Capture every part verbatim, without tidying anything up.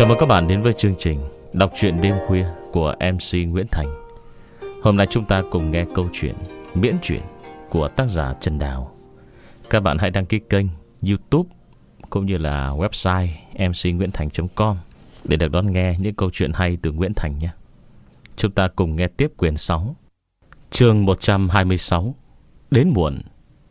Chào mừng các bạn đến với chương trình đọc truyện đêm khuya của em xê Nguyễn Thành. Hôm nay chúng ta cùng nghe câu chuyện miễn truyện của tác giả Trần Đào. Các bạn hãy đăng ký kênh YouTube cũng như là website em xê nguyễn thành chấm com để được đón nghe những câu chuyện hay từ Nguyễn Thành nhé. Chúng ta cùng nghe tiếp quyển sáu, chương một trăm hai mươi sáu, Đến muộn.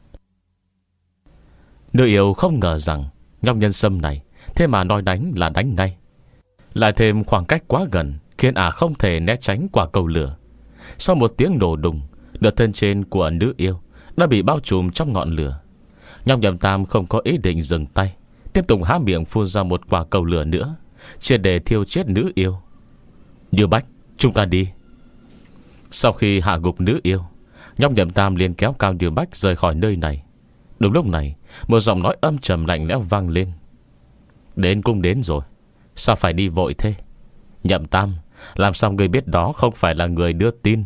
Nữ yêu không ngờ rằng nhóc nhân sâm này thế mà nói đánh là đánh ngay, lại thêm khoảng cách quá gần khiến ả không thể né tránh quả cầu lửa. Sau một tiếng nổ đùng, nửa thân trên của nữ yêu đã bị bao trùm trong ngọn lửa. Nhóc Nhậm Tam không có ý định dừng tay, tiếp tục há miệng phun ra một quả cầu lửa nữa, triệt để thiêu chết nữ yêu. Như Bách, chúng ta đi. Sau khi hạ gục nữ yêu, nhóc Nhậm Tam liền kéo Cao Như Bách rời khỏi nơi này. Đúng lúc này, một giọng nói âm trầm lạnh lẽo vang lên. Đến cũng đến rồi, sao phải đi vội thế? Nhậm Tam, làm sao người biết đó không phải là người đưa tin?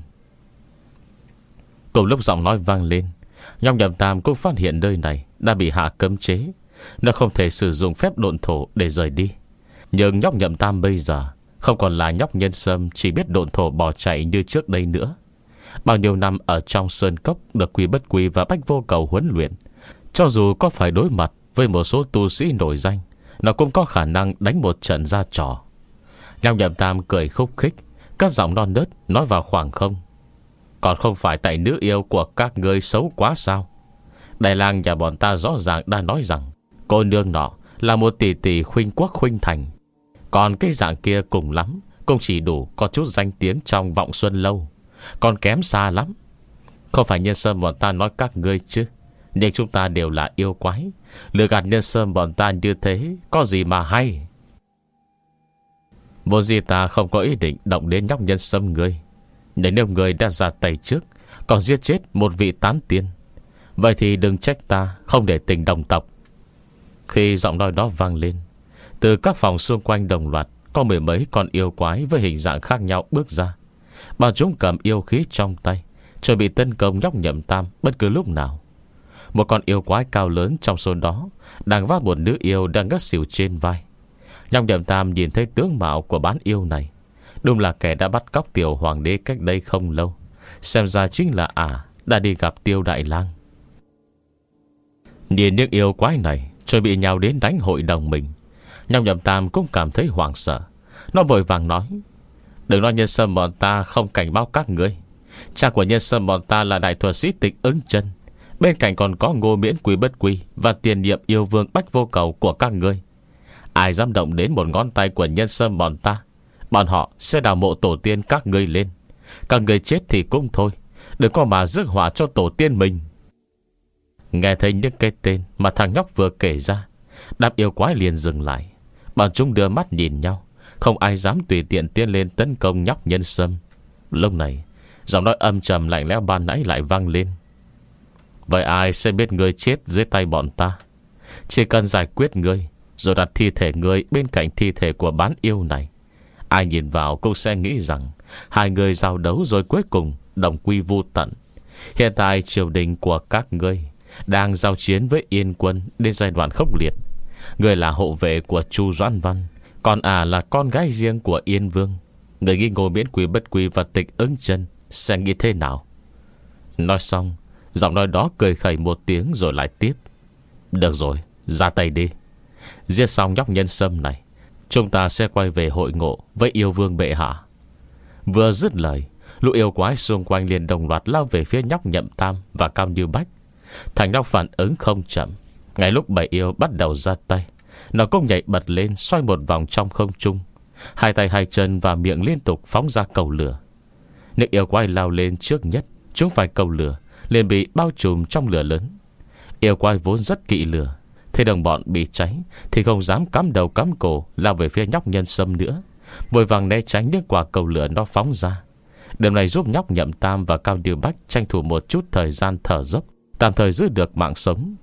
Cùng lúc giọng nói vang lên, nhóc Nhậm Tam cũng phát hiện nơi này đã bị hạ cấm chế, nó không thể sử dụng phép độn thổ để rời đi. Nhưng nhóc Nhậm Tam bây giờ không còn là nhóc nhân sâm chỉ biết độn thổ bỏ chạy như trước đây nữa. Bao nhiêu năm ở trong sơn cốc được Quy Bất Quy và Bách Vô Cầu huấn luyện, cho dù có phải đối mặt với một số tu sĩ nổi danh, nó cũng có khả năng đánh một trận ra trò. Nhóc Nhậm Tam cười khúc khích, các giọng non nớt nói vào khoảng không. Còn không phải tại nữ yêu của các ngươi xấu quá sao? Đại lang nhà bọn ta rõ ràng đã nói rằng cô nương nọ là một tỷ tỷ khuynh quốc khuynh thành, còn cái dạng kia cùng lắm cũng chỉ đủ có chút danh tiếng trong vọng xuân lâu, còn kém xa lắm. Không phải nhân sâm bọn ta nói các ngươi chứ, nhưng chúng ta đều là yêu quái, lừa gạt nhân sâm bọn ta như thế có gì mà hay. Vô gì ta không có ý định động đến nhóc nhân sâm ngươi, nhưng nếu ngươi đã ra tay trước, còn giết chết một vị tán tiên, vậy thì đừng trách ta không để tình đồng tộc. Khi giọng nói đó vang lên, từ các phòng xung quanh đồng loạt có mười mấy con yêu quái với hình dạng khác nhau bước ra. Bọn chúng cầm yêu khí trong tay, chuẩn bị tấn công nhóc Nhậm Tam bất cứ lúc nào. Một con yêu quái cao lớn trong số đó đang vác một nữ yêu đang ngất xỉu trên vai. Nhóc Nhậm Tam nhìn thấy tướng mạo của bán yêu này, đúng là kẻ đã bắt cóc tiểu hoàng đế cách đây không lâu. Xem ra chính là ả à, đã đi gặp Tiêu Đại Lang. Nhìn những yêu quái này chuẩn bị nhào đến đánh hội đồng mình, nhóc Nhậm Tam cũng cảm thấy hoảng sợ. Nó vội vàng nói: đừng nói nhân sâm bọn ta không cảnh báo các ngươi. Cha của nhân sâm bọn ta là đại thuật sĩ Tịch Ứng Chân, bên cạnh còn có Ngô Miễn, Quý Bất Quy và tiền nhiệm yêu vương Bách Vô Cầu của các ngươi. Ai dám động đến một ngón tay của nhân sâm bọn ta, bọn họ sẽ đào mộ tổ tiên các ngươi lên. Các ngươi chết thì cũng thôi, đừng có mà rước họa cho tổ tiên mình. Nghe thấy những cái tên mà thằng nhóc vừa kể ra, đám yêu quái liền dừng lại. Bọn chúng đưa mắt nhìn nhau, không ai dám tùy tiện tiến lên tấn công nhóc nhân sâm. Lúc này, giọng nói âm trầm lạnh lẽo ban nãy lại vang lên. Vậy ai sẽ biết ngươi chết dưới tay bọn ta? Chỉ cần giải quyết ngươi, rồi đặt thi thể ngươi bên cạnh thi thể của bán yêu này, ai nhìn vào cũng sẽ nghĩ rằng hai người giao đấu rồi cuối cùng đồng quy vu tận. Hiện tại triều đình của các ngươi đang giao chiến với Yên quân đến giai đoạn khốc liệt. Ngươi là hộ vệ của Chu Doãn Văn, còn à là con gái riêng của Yên vương. Người nghi Ngô Miễn, Quý Bất Quy và Tịch Ứng Chân sẽ nghĩ thế nào? Nói xong, giọng nói đó cười khẩy một tiếng rồi lại tiếp: được rồi, ra tay đi. Giết xong nhóc nhân sâm này, chúng ta sẽ quay về hội ngộ với yêu vương bệ hạ. Vừa dứt lời, lũ yêu quái xung quanh liền đồng loạt lao về phía nhóc Nhậm Tam và Cao Như Bách. Thằng nhóc phản ứng không chậm. Ngay lúc bầy yêu bắt đầu ra tay, nó cũng nhảy bật lên, xoay một vòng trong không trung, hai tay hai chân và miệng liên tục phóng ra cầu lửa. Những yêu quái lao lên trước nhất, chúng phải cầu lửa liền bị bao trùm trong lửa lớn. Yêu quái vốn rất kỵ lửa, thấy đồng bọn bị cháy thì không dám cắm đầu cắm cổ lao về phía nhóc nhân sâm nữa, vội vàng né tránh những quả cầu lửa nó phóng ra. Điều này giúp nhóc Nhậm Tam và Cao Như Bách tranh thủ một chút thời gian thở dốc, tạm thời giữ được mạng sống.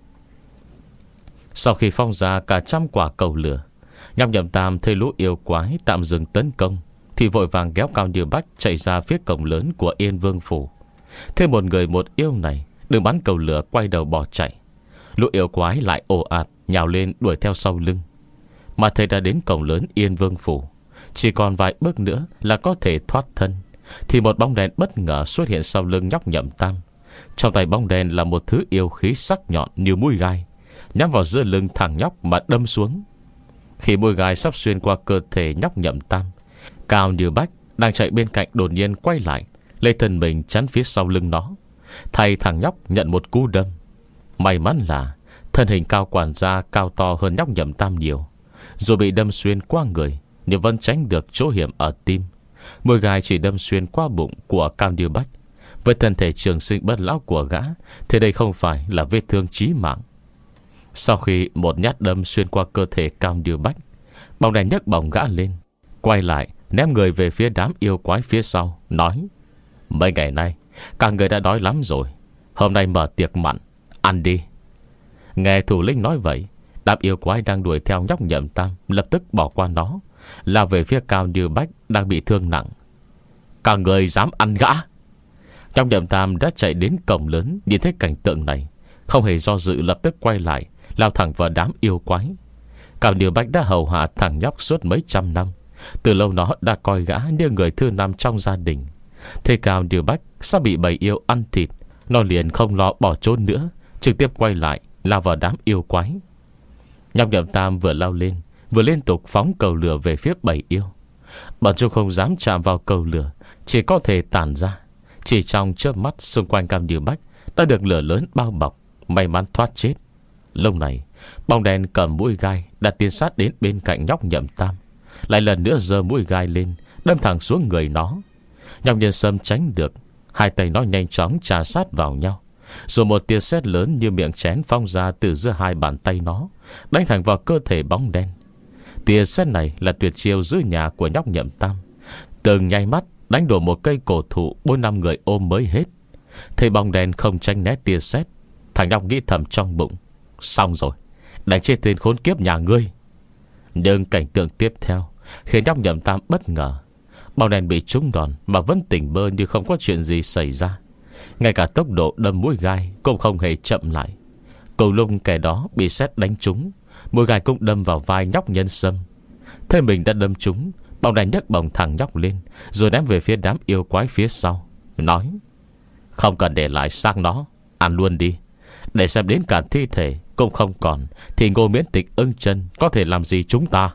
Sau khi phong ra cả trăm quả cầu lửa, nhóc Nhậm Tam thấy lũ yêu quái tạm dừng tấn công thì vội vàng kéo Cao Như Bách chạy ra phía cổng lớn của Yên Vương phủ. Thế một người một yêu này đừng bắn cầu lửa quay đầu bỏ chạy. Lũ yêu quái lại ồ ạt nhào lên đuổi theo sau lưng. mà thầy đã đến cổng lớn Yên Vương Phủ. Chỉ còn vài bước nữa là có thể thoát thân, thì một bóng đèn bất ngờ xuất hiện sau lưng nhóc Nhậm Tam. Trong tay bóng đèn là một thứ yêu khí sắc nhọn như mũi gai, nhắm vào giữa lưng thằng nhóc mà đâm xuống. Khi mũi gai sắp xuyên qua cơ thể nhóc Nhậm Tam, Cao Như Bách đang chạy bên cạnh đột nhiên quay lại, lấy thân mình chắn phía sau lưng nó, thay thằng nhóc nhận một cú đâm. May mắn là thân hình Cao quản gia cao to hơn nhóc Nhậm Tam nhiều, dù bị đâm xuyên qua người nhưng vẫn tránh được chỗ hiểm ở tim. Mũi gai chỉ đâm xuyên qua bụng của Cao Như Bách. Với thân thể trường sinh bất lão của gã thì đây không phải là vết thương chí mạng. Sau khi một nhát đâm xuyên qua cơ thể Cao Như Bách, bóng đèn nhấc bổng gã lên, quay lại ném người về phía đám yêu quái phía sau, nói: Mấy ngày nay cả người đã đói lắm rồi, hôm nay mở tiệc mặn, ăn đi. Nghe thủ lĩnh nói vậy, đám yêu quái đang đuổi theo nhóc Nhậm Tam lập tức bỏ qua nó, lao về phía Cao Như Bách đang bị thương nặng. Cả người dám ăn gã! Nhóc Nhậm Tam đã chạy đến cổng lớn, nhìn thấy cảnh tượng này, không hề do dự lập tức quay lại, lao thẳng vào đám yêu quái. Cao Như Bách đã hầu hạ thằng nhóc suốt mấy trăm năm, từ lâu nó đã coi gã như người thứ năm trong gia đình. Thế Cao Như Bách sắp bị bầy yêu ăn thịt, nó liền không lo bỏ trốn nữa, trực tiếp quay lại lao vào đám yêu quái. Nhóc Nhậm Tam vừa lao lên, vừa liên tục phóng cầu lửa về phía bầy yêu. Bọn chúng không dám chạm vào cầu lửa, chỉ có thể tản ra. Chỉ trong chớp mắt, xung quanh Cao Như Bách đã được lửa lớn bao bọc, may mắn thoát chết. Lúc này bóng đèn cầm mũi gai đã tiến sát đến bên cạnh nhóc Nhậm Tam, lại lần nữa giơ mũi gai lên, đâm thẳng xuống người nó. Nhóc Nhân Sâm tránh được, hai tay nó nhanh chóng chà sát vào nhau, rồi một tia sét lớn như miệng chén phong ra từ giữa hai bàn tay nó, đánh thẳng vào cơ thể bóng đen. Tia sét này là tuyệt chiêu giữ nhà của nhóc Nhậm Tam, từng nháy mắt đánh đổ một cây cổ thụ bốn năm người ôm mới hết. Thấy bóng đen không tránh né tia sét, thằng nhóc nghĩ thầm trong bụng: xong rồi, đánh chết tên khốn kiếp nhà ngươi. Nhưng cảnh tượng tiếp theo khiến nhóc Nhậm Tam bất ngờ. Bóng đen bị trúng đòn mà vẫn tỉnh bơ như không có chuyện gì xảy ra. Ngay cả tốc độ đâm mũi gai cũng không hề chậm lại. Cùng lúc kẻ đó bị sét đánh trúng, mũi gai cũng đâm vào vai nhóc Nhân Sâm. Thế mình đã đâm trúng, bóng đèn nhấc bổng thằng nhóc lên, rồi ném về phía đám yêu quái phía sau, nói: không cần để lại xác nó, ăn luôn đi. Để xem đến cả thi thể cũng không còn, thì Ngô Miễn Tịch ưng chân có thể làm gì chúng ta.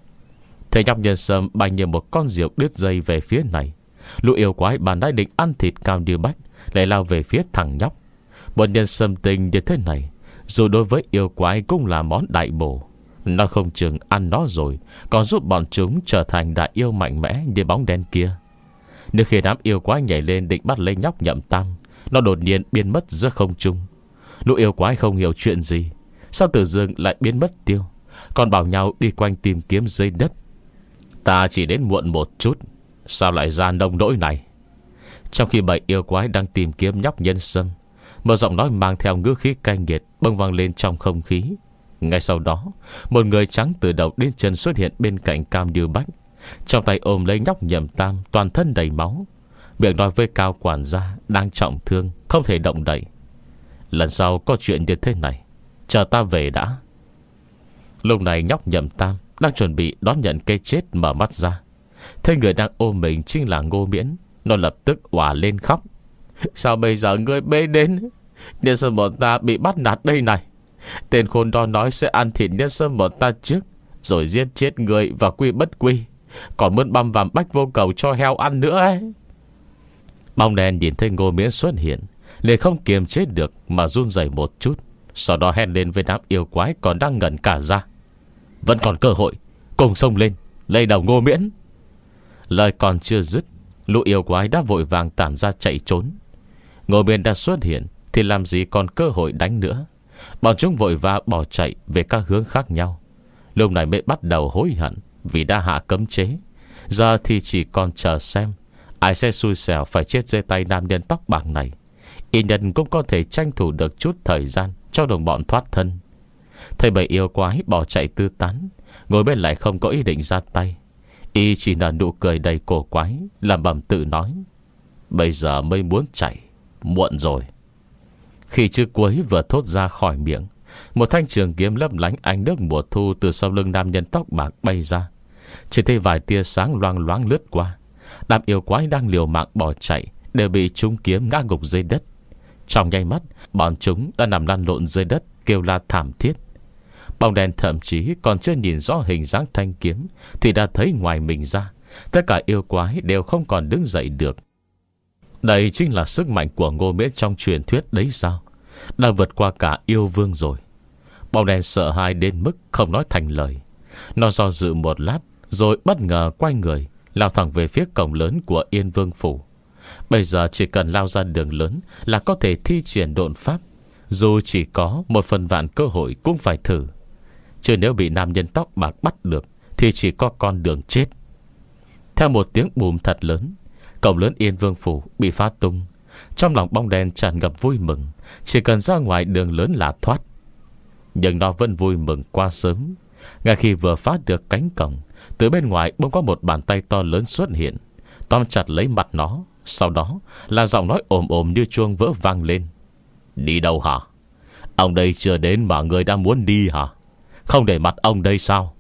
Thế nhóc Nhân Sâm bay như một con diều đứt dây về phía này. Lũ yêu quái bản đã định ăn thịt Cao Như Bách lại lao về phía thằng nhóc. Một nhân sâm tinh như thế này, dù đối với yêu quái cũng là món đại bổ. Nó không chừng ăn nó rồi còn giúp bọn chúng trở thành đại yêu mạnh mẽ như bóng đen kia. Nếu khi đám yêu quái nhảy lên định bắt lấy nhóc Nhậm Tam, nó đột nhiên biến mất giữa không trung. Lũ yêu quái không hiểu chuyện gì, sao tự dưng lại biến mất tiêu, còn bảo nhau đi quanh tìm kiếm dưới đất. Ta chỉ đến muộn một chút, sao lại ra nông nỗi này? Trong khi bầy yêu quái đang tìm kiếm nhóc Nhân Sâm, một giọng nói mang theo ngữ khí cay nghiệt bâng vang lên trong không khí. Ngay sau đó, một người trắng từ đầu đến chân xuất hiện bên cạnh Cao Như Bách, trong tay ôm lấy nhóc Nhậm Tam toàn thân đầy máu, miệng nói với Cao quản gia đang trọng thương không thể động đậy: lần sau có chuyện như thế này, chờ ta về đã. Lúc này nhóc Nhậm Tam đang chuẩn bị đón nhận cái chết mở mắt ra, thấy người đang ôm mình chính là Ngô Miễn. Nó lập tức òa lên khóc: sao bây giờ ngươi bê đến? Nhân Sâm bọn ta bị bắt nạt đây này. Tên khốn đó nói sẽ ăn thịt Nhân Sâm bọn ta trước, rồi giết chết người và quy bất quy, còn muốn băm vằm Bách Vô Cầu cho heo ăn nữa ấy. Bóng đen nhìn thấy Ngô Miễn xuất hiện, liền không kiềm chế được mà run rẩy một chút, sau đó hét lên với đám yêu quái còn đang ngẩn cả ra: vẫn còn cơ hội, cùng xông lên, lấy đầu Ngô Miễn. Lời còn chưa dứt, lũ yêu quái đã vội vàng tản ra chạy trốn. Ngô Miễn đã xuất hiện thì làm gì còn cơ hội đánh nữa. Bọn chúng vội vã bỏ chạy về các hướng khác nhau. Lúc này mới bắt đầu hối hận vì đã hạ cấm chế. Giờ thì chỉ còn chờ xem ai sẽ xui xẻo phải chết dưới tay nam nhân tóc bạc này. Y nhân cũng có thể tranh thủ được chút thời gian cho đồng bọn thoát thân. Thấy bầy yêu quái bỏ chạy tư tán, Ngồi bên lại không có ý định ra tay. Y chỉ nở nụ cười đầy cổ quái, làm bẩm tự nói: bây giờ mới muốn chạy, muộn rồi. Khi chữ cuối vừa thốt ra khỏi miệng, một thanh trường kiếm lấp lánh ánh nước mùa thu từ sau lưng nam nhân tóc bạc bay ra. Chỉ thấy vài tia sáng loang loáng lướt qua. Đám yêu quái đang liều mạng bỏ chạy đều bị trúng kiếm ngã gục dưới đất. Trong nháy mắt, bọn chúng đã nằm lăn lộn dưới đất, kêu la thảm thiết. Bóng đen thậm chí còn chưa nhìn rõ hình dáng thanh kiếm thì đã thấy ngoài mình ra, tất cả yêu quái đều không còn đứng dậy được. Đây chính là sức mạnh của Ngô Miễn trong truyền thuyết đấy sao? Đã vượt qua cả yêu vương rồi. Bóng đen sợ hãi đến mức không nói thành lời. Nó do dự một lát, rồi bất ngờ quay người lao thẳng về phía cổng lớn của Yên Vương Phủ. Bây giờ chỉ cần lao ra đường lớn là có thể thi triển độn pháp. Dù chỉ có một phần vạn cơ hội cũng phải thử. Chứ nếu bị nam nhân tóc bạc bắt được thì chỉ có con đường chết. Theo một tiếng bùm thật lớn, cổng lớn Yên Vương Phủ bị phá tung. Trong lòng bóng đen tràn ngập vui mừng. Chỉ cần ra ngoài đường lớn là thoát. Nhưng nó vẫn vui mừng quá sớm. Ngay khi vừa phá được cánh cổng, từ bên ngoài bỗng có một bàn tay to lớn xuất hiện, tóm chặt lấy mặt nó. Sau đó là giọng nói ồm ồm như chuông vỡ vang lên. Đi đâu hả? Ông đây chưa đến mà người đã muốn đi hả? Không để mặt ông đây sao?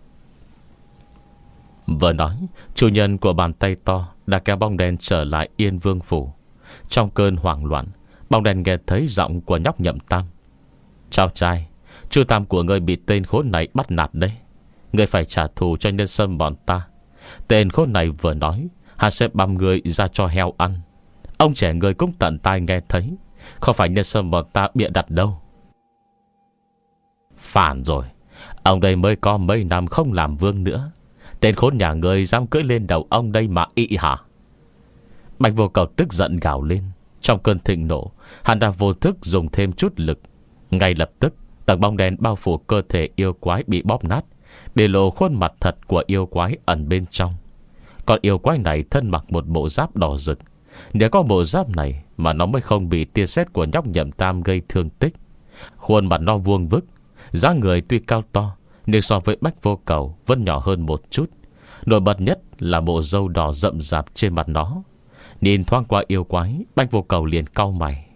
Vừa nói, chủ nhân của bàn tay to đã kéo bóng đen trở lại Yên Vương Phủ. Trong cơn hoảng loạn, bóng đen nghe thấy giọng của nhóc Nhậm Tam. Cháu trai, chú Tam của ngươi bị tên khốn này bắt nạt đấy. Ngươi phải trả thù cho nhân sâm bọn ta. Tên khốn này vừa nói, hắn sẽ băm ngươi ra cho heo ăn. Ông trẻ ngươi cũng tận tai nghe thấy. Không phải nhân sâm bọn ta bịa đặt đâu. Phản rồi. Ông đây mới có mấy năm không làm vương nữa. Tên khốn nhà ngươi dám cưỡi lên đầu ông đây mà ị hả? Bạch Vô Cầu tức giận gào lên. Trong cơn thịnh nộ, hắn đã vô thức dùng thêm chút lực. Ngay lập tức, tầng bóng đen bao phủ cơ thể yêu quái bị bóp nát, để lộ khuôn mặt thật của yêu quái ẩn bên trong. Còn yêu quái này thân mặc một bộ giáp đỏ rực. Nếu có bộ giáp này mà nó mới không bị tia sét của nhóc Nhậm Tam gây thương tích. Khuôn mặt nó vuông vức, dáng người tuy cao to, nhưng so với Bạch Vô Cầu vẫn nhỏ hơn một chút. Nổi bật nhất là bộ râu đỏ rậm rạp trên mặt nó. Nhìn thoáng qua yêu quái, Bạch Vô Cầu liền cau mày.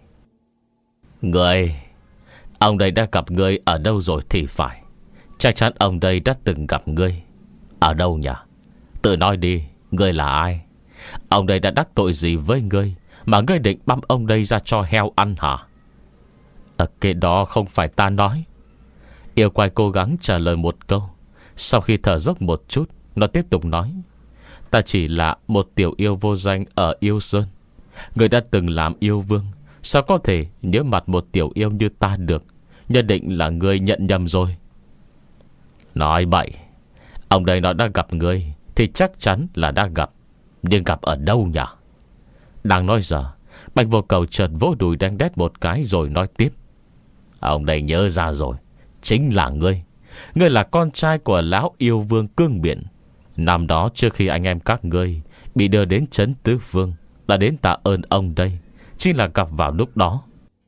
Người, ông đây đã gặp ngươi ở đâu rồi thì phải. Chắc chắn ông đây đã từng gặp ngươi. Ở đâu nhỉ? Tự nói đi, ngươi là ai? Ông đây đã đắc tội gì với ngươi mà ngươi định băm ông đây ra cho heo ăn hả? À, cái đó không phải ta nói. Yêu quái cố gắng trả lời một câu. Sau khi thở dốc một chút, nó tiếp tục nói. Ta chỉ là một tiểu yêu vô danh ở Yêu Sơn. Ngươi đã từng làm yêu vương, sao có thể nhớ mặt một tiểu yêu như ta được? Nhất định là ngươi nhận nhầm rồi. Nói bậy. Ông đây nó đã gặp ngươi thì chắc chắn là đã gặp. Nhưng gặp ở đâu nhỉ? Đang nói giờ, Bạch Vô Cầu chợt vỗ đùi đánh đét một cái rồi nói tiếp. Ông đây nhớ ra rồi. Chính là ngươi. Ngươi là con trai của lão yêu vương Cương Biển. Năm đó trước khi anh em các ngươi bị đưa đến trấn Tứ Vương, là đến tạ ơn ông đây. Chính là gặp vào lúc đó.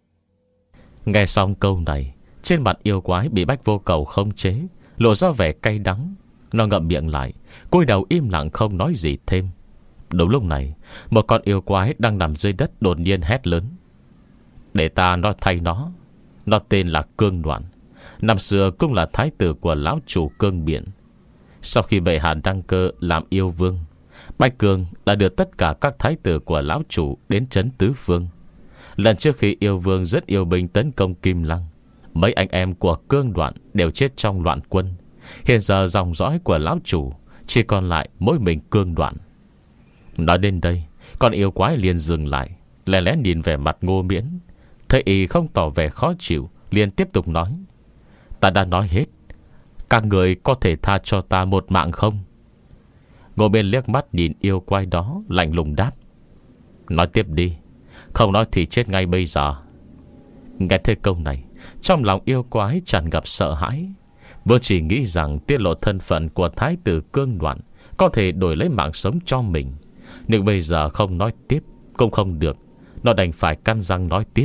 Nghe xong câu này, trên mặt yêu quái bị Bạch Vô Cầu khống chế lộ ra vẻ cay đắng. Nó ngậm miệng lại, cúi đầu im lặng không nói gì thêm. Đúng lúc này, một con yêu quái đang nằm dưới đất đột nhiên hét lớn. Để ta nói thay nó. Nó tên là Cương Đoạn. Năm xưa cũng là thái tử của lão chủ Cương Biển. Sau khi bệ hạ đăng cơ làm yêu vương, Bạch Cương đã đưa tất cả các thái tử của lão chủ đến trấn Tứ Phương. Lần trước khi yêu vương rất yêu binh tấn công Kim Lăng, mấy anh em của Cương Đoạn đều chết trong loạn quân. Hiện giờ dòng dõi của lão chủ chỉ còn lại mỗi mình Cương Đoạn. Nói đến đây, con yêu quái liền dừng lại, lén lén nhìn về mặt Ngô Miễn. Thấy y không tỏ vẻ khó chịu, liền tiếp tục nói. Ta đã nói hết. Các người có thể tha cho ta một mạng không? Ngô Miễn liếc mắt nhìn yêu quái đó, lạnh lùng đáp. Nói tiếp đi. Không nói thì chết ngay bây giờ. Nghe thấy câu này, trong lòng yêu quái tràn ngập sợ hãi. Vừa chỉ nghĩ rằng tiết lộ thân phận của thái tử Cương Đoạn có thể đổi lấy mạng sống cho mình. Nhưng bây giờ không nói tiếp cũng không được. Nó đành phải căn răng nói tiếp.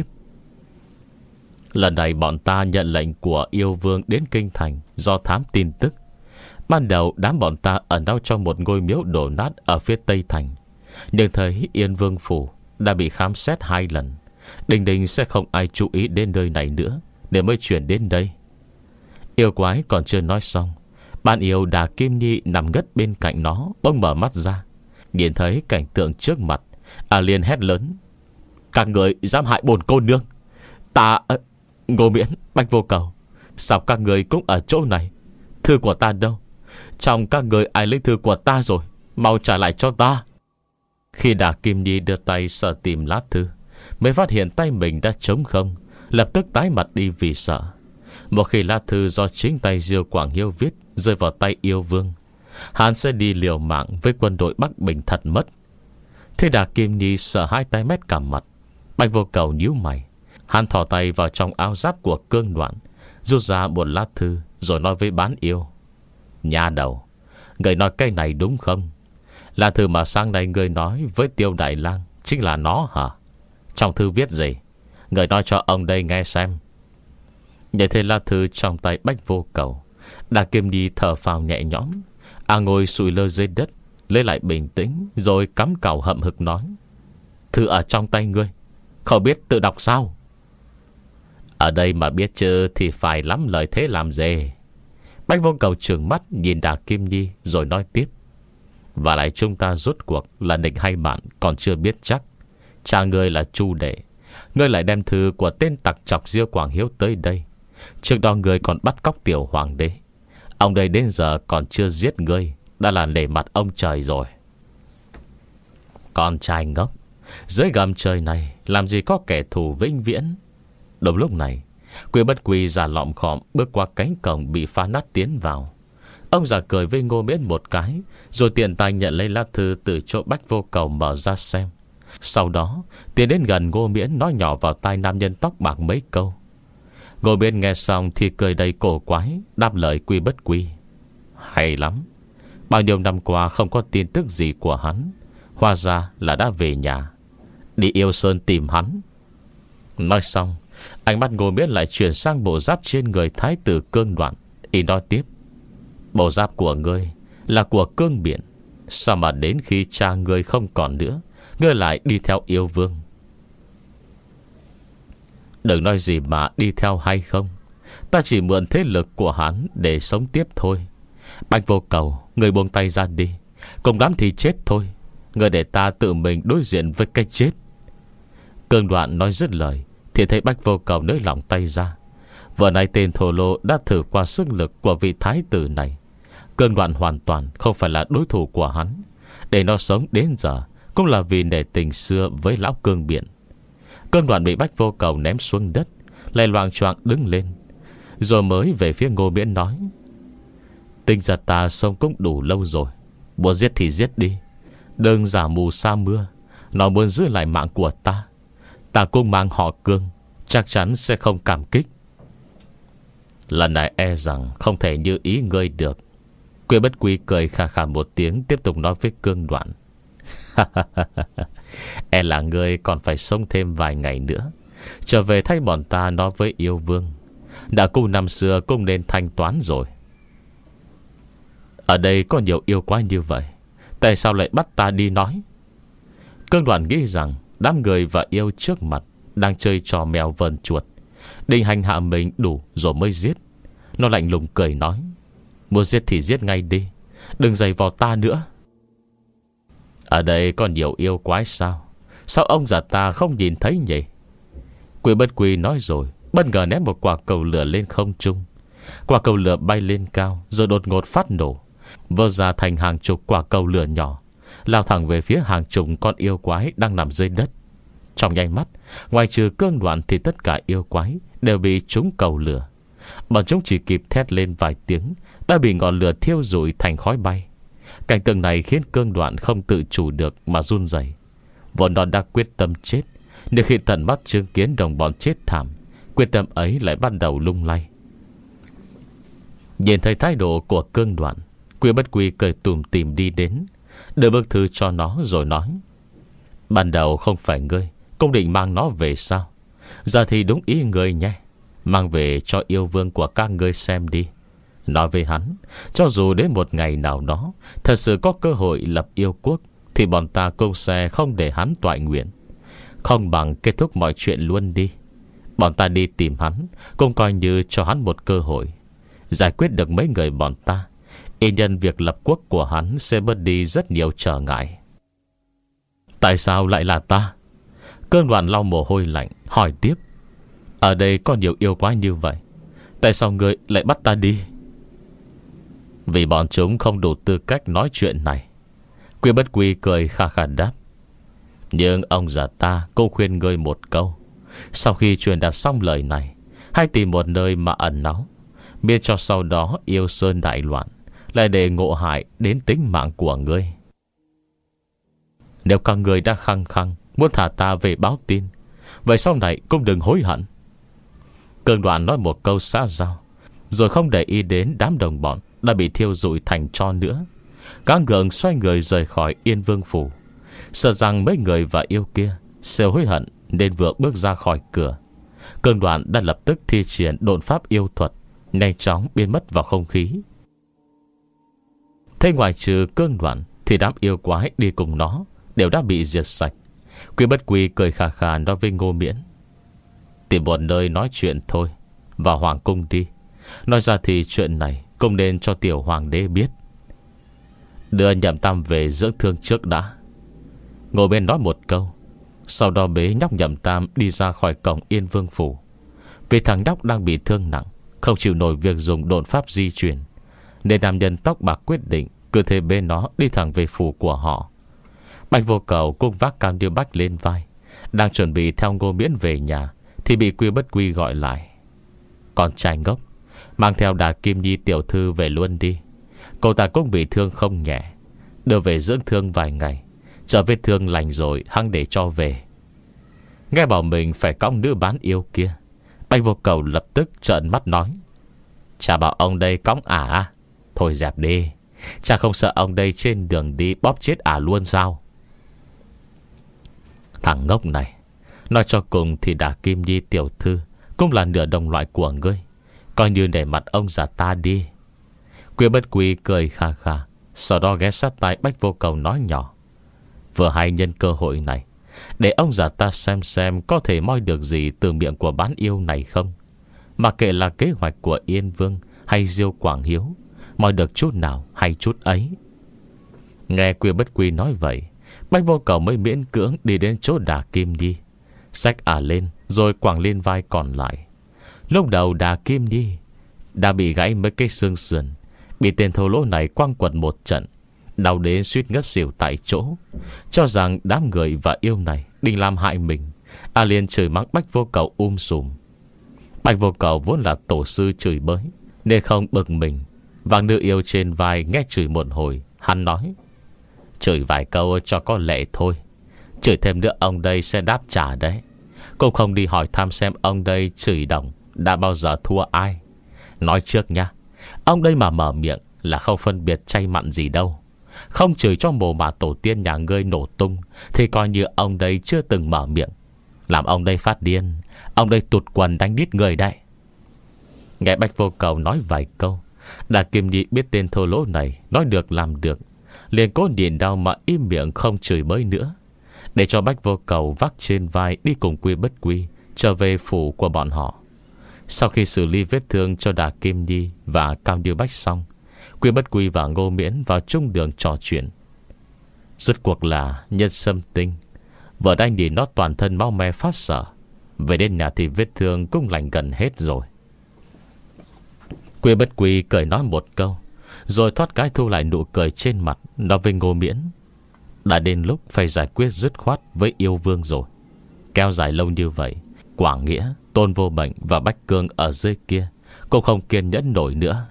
Lần này bọn ta nhận lệnh của yêu vương đến Kinh Thành do thám tin tức. Ban đầu đám bọn ta ẩn náu trong một ngôi miếu đổ nát ở phía Tây Thành. Nhưng thấy Yên Vương Phủ đã bị khám xét hai lần, Đình đình sẽ không ai chú ý đến nơi này nữa, để mới chuyển đến đây. Yêu quái còn chưa nói xong, Ban yêu Đà Kim Nhi nằm ngất bên cạnh nó bỗng mở mắt ra, nhìn thấy cảnh tượng trước mặt. À liền hét lớn: các người dám hại bổn cô nương! Ta... Ngô Miễn, Bạch Vô Cầu, sao các người cũng ở chỗ này? Thư của ta đâu? Trong các người ai lấy thư của ta rồi? Mau trả lại cho ta! Khi Đà Kim Nhi đưa tay sờ tìm lá thư, mới phát hiện tay mình đã trống không, lập tức tái mặt đi vì sợ. Một khi lá thư do chính tay Diêu Quảng Hiếu viết rơi vào tay yêu vương, hắn sẽ đi liều mạng với quân đội Bắc Bình thật mất. Thế Đà Kim Nhi sợ hai tay mét cả mặt. Bạch Vô Cầu nhíu mày. Hắn thò tay vào trong áo giáp của Cương Đoạn, rút ra một lá thư, rồi nói với Bán yêu: nhà đầu, người nói cái này đúng không? Là thư mà sáng nay người nói với Tiêu Đại Lang chính là nó hả? Trong thư viết gì? Người nói cho ông đây nghe xem. Nhìn thấy lá thư trong tay Bạch Vô Cầu, Đà Kim Nhi thở phào nhẹ nhõm. À ngồi sụi lơ dưới đất, lấy lại bình tĩnh, rồi cắm cằm hậm hực nói: thư ở trong tay ngươi, không biết tự đọc sao? Ở đây mà biết chứ thì phải lắm lời thế làm gì? Bạch Vô Cầu trừng mắt nhìn Đà Kim Nhi rồi nói tiếp: và lại chúng ta rốt cuộc là địch hay bạn còn chưa biết chắc. Cha ngươi là Chu Đệ, ngươi lại đem thư của tên tặc chọc Diêu Quảng Hiếu tới đây. Trước đó ngươi còn bắt cóc tiểu hoàng đế. Ông đây đến giờ còn chưa giết ngươi, đã là nể mặt ông trời rồi. Con trai ngốc, dưới gầm trời này làm gì có kẻ thù vĩnh viễn. Đúng lúc này, Quy Bất Quy già lọm khọm bước qua cánh cổng bị phá nát tiến vào. Ông già cười với Ngô Miễn một cái, rồi tiện tay nhận lấy lá thư từ chỗ Bạch Vô Cầu mở ra xem. Sau đó tiến đến gần Ngô Miễn, nói nhỏ vào tai nam nhân tóc bạc mấy câu. Ngô Miễn nghe xong thì cười đầy cổ quái, đáp lời Quy Bất Quy: hay lắm. Bao nhiêu năm qua không có tin tức gì của hắn, hóa ra là đã về nhà, đi Yêu Sơn tìm hắn. Nói xong, ánh mắt Ngô Miễn lại chuyển sang bộ giáp trên người Thái tử Cương Đoạn. Y nói tiếp: bộ giáp của ngươi là của Cương Biển, sao mà đến khi cha ngươi không còn nữa, ngươi lại đi theo yêu vương? Đừng nói gì mà đi theo hay không, ta chỉ mượn thế lực của hắn để sống tiếp thôi. Bạch Vô Cầu, người buông tay ra đi, cùng lắm thì chết thôi. Người để ta tự mình đối diện với cái chết. Cương Đoạn nói dứt lời thì thấy Bạch Vô Cầu nới lỏng tay ra. Vừa nay tên thổ lô đã thử qua sức lực của vị thái tử này. Cương Đoạn hoàn toàn không phải là đối thủ của hắn. Để nó sống đến giờ cũng là vì nể tình xưa với lão Cương Biện. Cương Đoạn bị Bạch Vô Cầu ném xuống đất, lại loạng choạng đứng lên, rồi mới về phía Ngô Miễn nói: tính ra ta sống cũng đủ lâu rồi, muốn giết thì giết đi, đừng giả mù sa mưa. Nó muốn giữ lại mạng của ta, ta cũng mang họ Cương, chắc chắn sẽ không cảm kích. Lần này e rằng không thể như ý ngươi được. Quy Bất Quy cười khà khà một tiếng, tiếp tục nói với Cương Đoạn: e là ngươi còn phải sống thêm vài ngày nữa, trở về thay bọn ta nói với yêu vương. Đã cùng năm xưa cũng nên thanh toán rồi. Ở đây có nhiều yêu quái như vậy, tại sao lại bắt ta đi nói? Cương Đoạn nghĩ rằng đám người và yêu trước mặt đang chơi trò mèo vờn chuột, định hành hạ mình đủ rồi mới giết. Nó lạnh lùng cười nói: muốn giết thì giết ngay đi, đừng giày vào ta nữa. Ở đây còn nhiều yêu quái sao? Sao ông già ta không nhìn thấy nhỉ? Quy Bất Quy nói rồi bất ngờ ném một quả cầu lửa lên không trung. Quả cầu lửa bay lên cao, rồi đột ngột phát nổ, vỡ ra thành hàng chục quả cầu lửa nhỏ, lao thẳng về phía hàng chục con yêu quái đang nằm dưới đất. Trong nháy mắt, ngoài trừ Cương Đoạn thì tất cả yêu quái đều bị trúng cầu lửa. Bọn chúng chỉ kịp thét lên vài tiếng đã bị ngọn lửa thiêu rụi thành khói bay. Cảnh tượng này khiến Cương Đoạn không tự chủ được mà run rẩy. Vốn nó đã quyết tâm chết, nhưng khi tận mắt chứng kiến đồng bọn chết thảm, quyết tâm ấy lại bắt đầu lung lay. Nhìn thấy thái độ của Cương Đoạn, Quy Bất Quy cười tủm tỉm đi đến, đưa bức thư cho nó rồi nói: ban đầu không phải ngươi cũng định mang nó về sao? Giờ thì đúng ý ngươi nhé, mang về cho yêu vương của các ngươi xem đi. Nói với hắn, cho dù đến một ngày nào đó thật sự có cơ hội lập yêu quốc, thì bọn ta cũng sẽ không để hắn toại nguyện. Không bằng kết thúc mọi chuyện luôn đi. Bọn ta đi tìm hắn cũng coi như cho hắn một cơ hội. Giải quyết được mấy người bọn ta, y nhân việc lập quốc của hắn sẽ bớt đi rất nhiều trở ngại. Tại sao lại là ta? Cơn Đoạn lau mồ hôi lạnh hỏi tiếp. Ở đây có nhiều yêu quái như vậy, tại sao ngươi lại bắt ta đi? Vì bọn chúng không đủ tư cách nói chuyện này. Quy Bất Quy cười kha khà đáp. Nhưng ông già ta cũng khuyên ngươi một câu. Sau khi truyền đạt xong lời này, hãy tìm một nơi mà ẩn náu, miễn cho sau đó yêu sơn đại loạn, lại để ngộ hại đến tính mạng của ngươi. Nếu các ngươi đã khăng khăng muốn thả ta về báo tin, vậy sau này cũng đừng hối hận. Cương Đoạn nói một câu xã giao, rồi không để ý đến đám đồng bọn đã bị thiêu rụi thành tro nữa. Gắng gượng xoay người rời khỏi Yên Vương phủ, sợ rằng mấy người và yêu kia sẽ hối hận, nên vừa bước ra khỏi cửa, Cương Đoạn đã lập tức thi triển độn pháp yêu thuật, nhanh chóng biến mất vào không khí. Thế ngoài trừ Cương Đoạn thì đám yêu quái đi cùng nó đều đã bị diệt sạch. Quy Bất Quy cười khà khà nói với Ngô Miễn. Tìm một nơi nói chuyện thôi, vào hoàng cung đi. Nói ra thì chuyện này cũng nên cho tiểu hoàng đế biết. Đưa Nhậm Tam về dưỡng thương trước đã. Ngô Miễn nói một câu, sau đó bế nhóc Nhậm Tam đi ra khỏi cổng Yên Vương phủ. Vì thằng nhóc đang bị thương nặng, không chịu nổi việc dùng độn pháp di chuyển, nên nam nhân tóc bạc quyết định cứ thế bế nó đi thẳng về phủ của họ. Bạch Vô Cầu cũng vác Cao Điêu Bách lên vai, đang chuẩn bị theo Ngô Miễn về nhà, thì bị Quy Bất Quy gọi lại. Con trai ngốc, mang theo Đà Kim Nhi tiểu thư về luôn đi. Cô ta cũng bị thương không nhẹ, đưa về dưỡng thương vài ngày, chờ vết thương lành rồi hăng để cho về. Nghe bảo mình phải cõng nữ bán yêu kia, Bạch Vô Cầu lập tức trợn mắt nói. Chả bảo ông đây cõng ả à? Thôi dẹp đi, chả không sợ ông đây trên đường đi bóp chết ả luôn sao? Thằng ngốc này, nói cho cùng thì Đà Kim Nhi tiểu thư cũng là nửa đồng loại của ngươi, coi như để mặt ông già ta đi. Quy Bất Quy cười khà khà, sau đó ghé sát tai Bạch Vô Cầu nói nhỏ. Vừa hay nhân cơ hội này, để ông già ta xem xem có thể moi được gì từ miệng của bán yêu này không. Mà kệ là kế hoạch của Yên Vương hay Diêu Quảng Hiếu, moi được chút nào hay chút ấy. Nghe Quy Bất Quy nói vậy, Bạch Vô Cầu mới miễn cưỡng đi đến chỗ Đà Kim Nhi, xách ả lên rồi quàng lên vai còn lại. Lúc đầu Đà Kim Nhi đã bị gãy mấy cái xương sườn, bị tên thô lỗ này quăng quật một trận, đau đến suýt ngất xỉu tại chỗ. Cho rằng đám người và yêu này định làm hại mình, A liền chửi mắng Bạch Vô Cầu um sùm. Bạch Vô Cầu vốn là tổ sư chửi bới, nên không bực mình. Vàng nữ yêu trên vai nghe chửi một hồi, hắn nói. Chửi vài câu cho có lệ thôi, chửi thêm nữa ông đây sẽ đáp trả đấy. Cũng không đi hỏi thăm xem ông đây chửi đồng đã bao giờ thua ai. Nói trước nha, ông đây mà mở miệng là không phân biệt chay mặn gì đâu. Không chửi cho mồ mà tổ tiên nhà ngươi nổ tung, thì coi như ông đây chưa từng mở miệng. Làm ông đây phát điên, ông đây tụt quần đánh đít người đấy. Nghe Bạch Vô Cầu nói vài câu, Đà Kim Nhi biết tên thô lỗ này nói được làm được, liền cố nhìn đau mà im miệng không chửi bới nữa, để cho Bạch Vô Cầu vác trên vai đi cùng Quy Bất Quy trở về phủ của bọn họ. Sau khi xử lý vết thương cho Đà Kim Nhi và Cao Điêu Bách xong, Quy Bất Quy và Ngô Miễn vào chung đường trò chuyện. Rốt cuộc là nhân sâm tinh, vợ anh nhìn nó toàn thân máu me phát sợ. Về đến nhà thì vết thương cũng lành gần hết rồi. Quy Bất Quy cười nói một câu, rồi thoát cái thu lại nụ cười trên mặt, nói với Ngô Miễn. Đã đến lúc phải giải quyết dứt khoát với yêu vương rồi. Kéo dài lâu như vậy, Quảng Nghĩa, Tôn Vô Bệnh và Bách Cương ở dưới kia cũng không kiên nhẫn nổi nữa.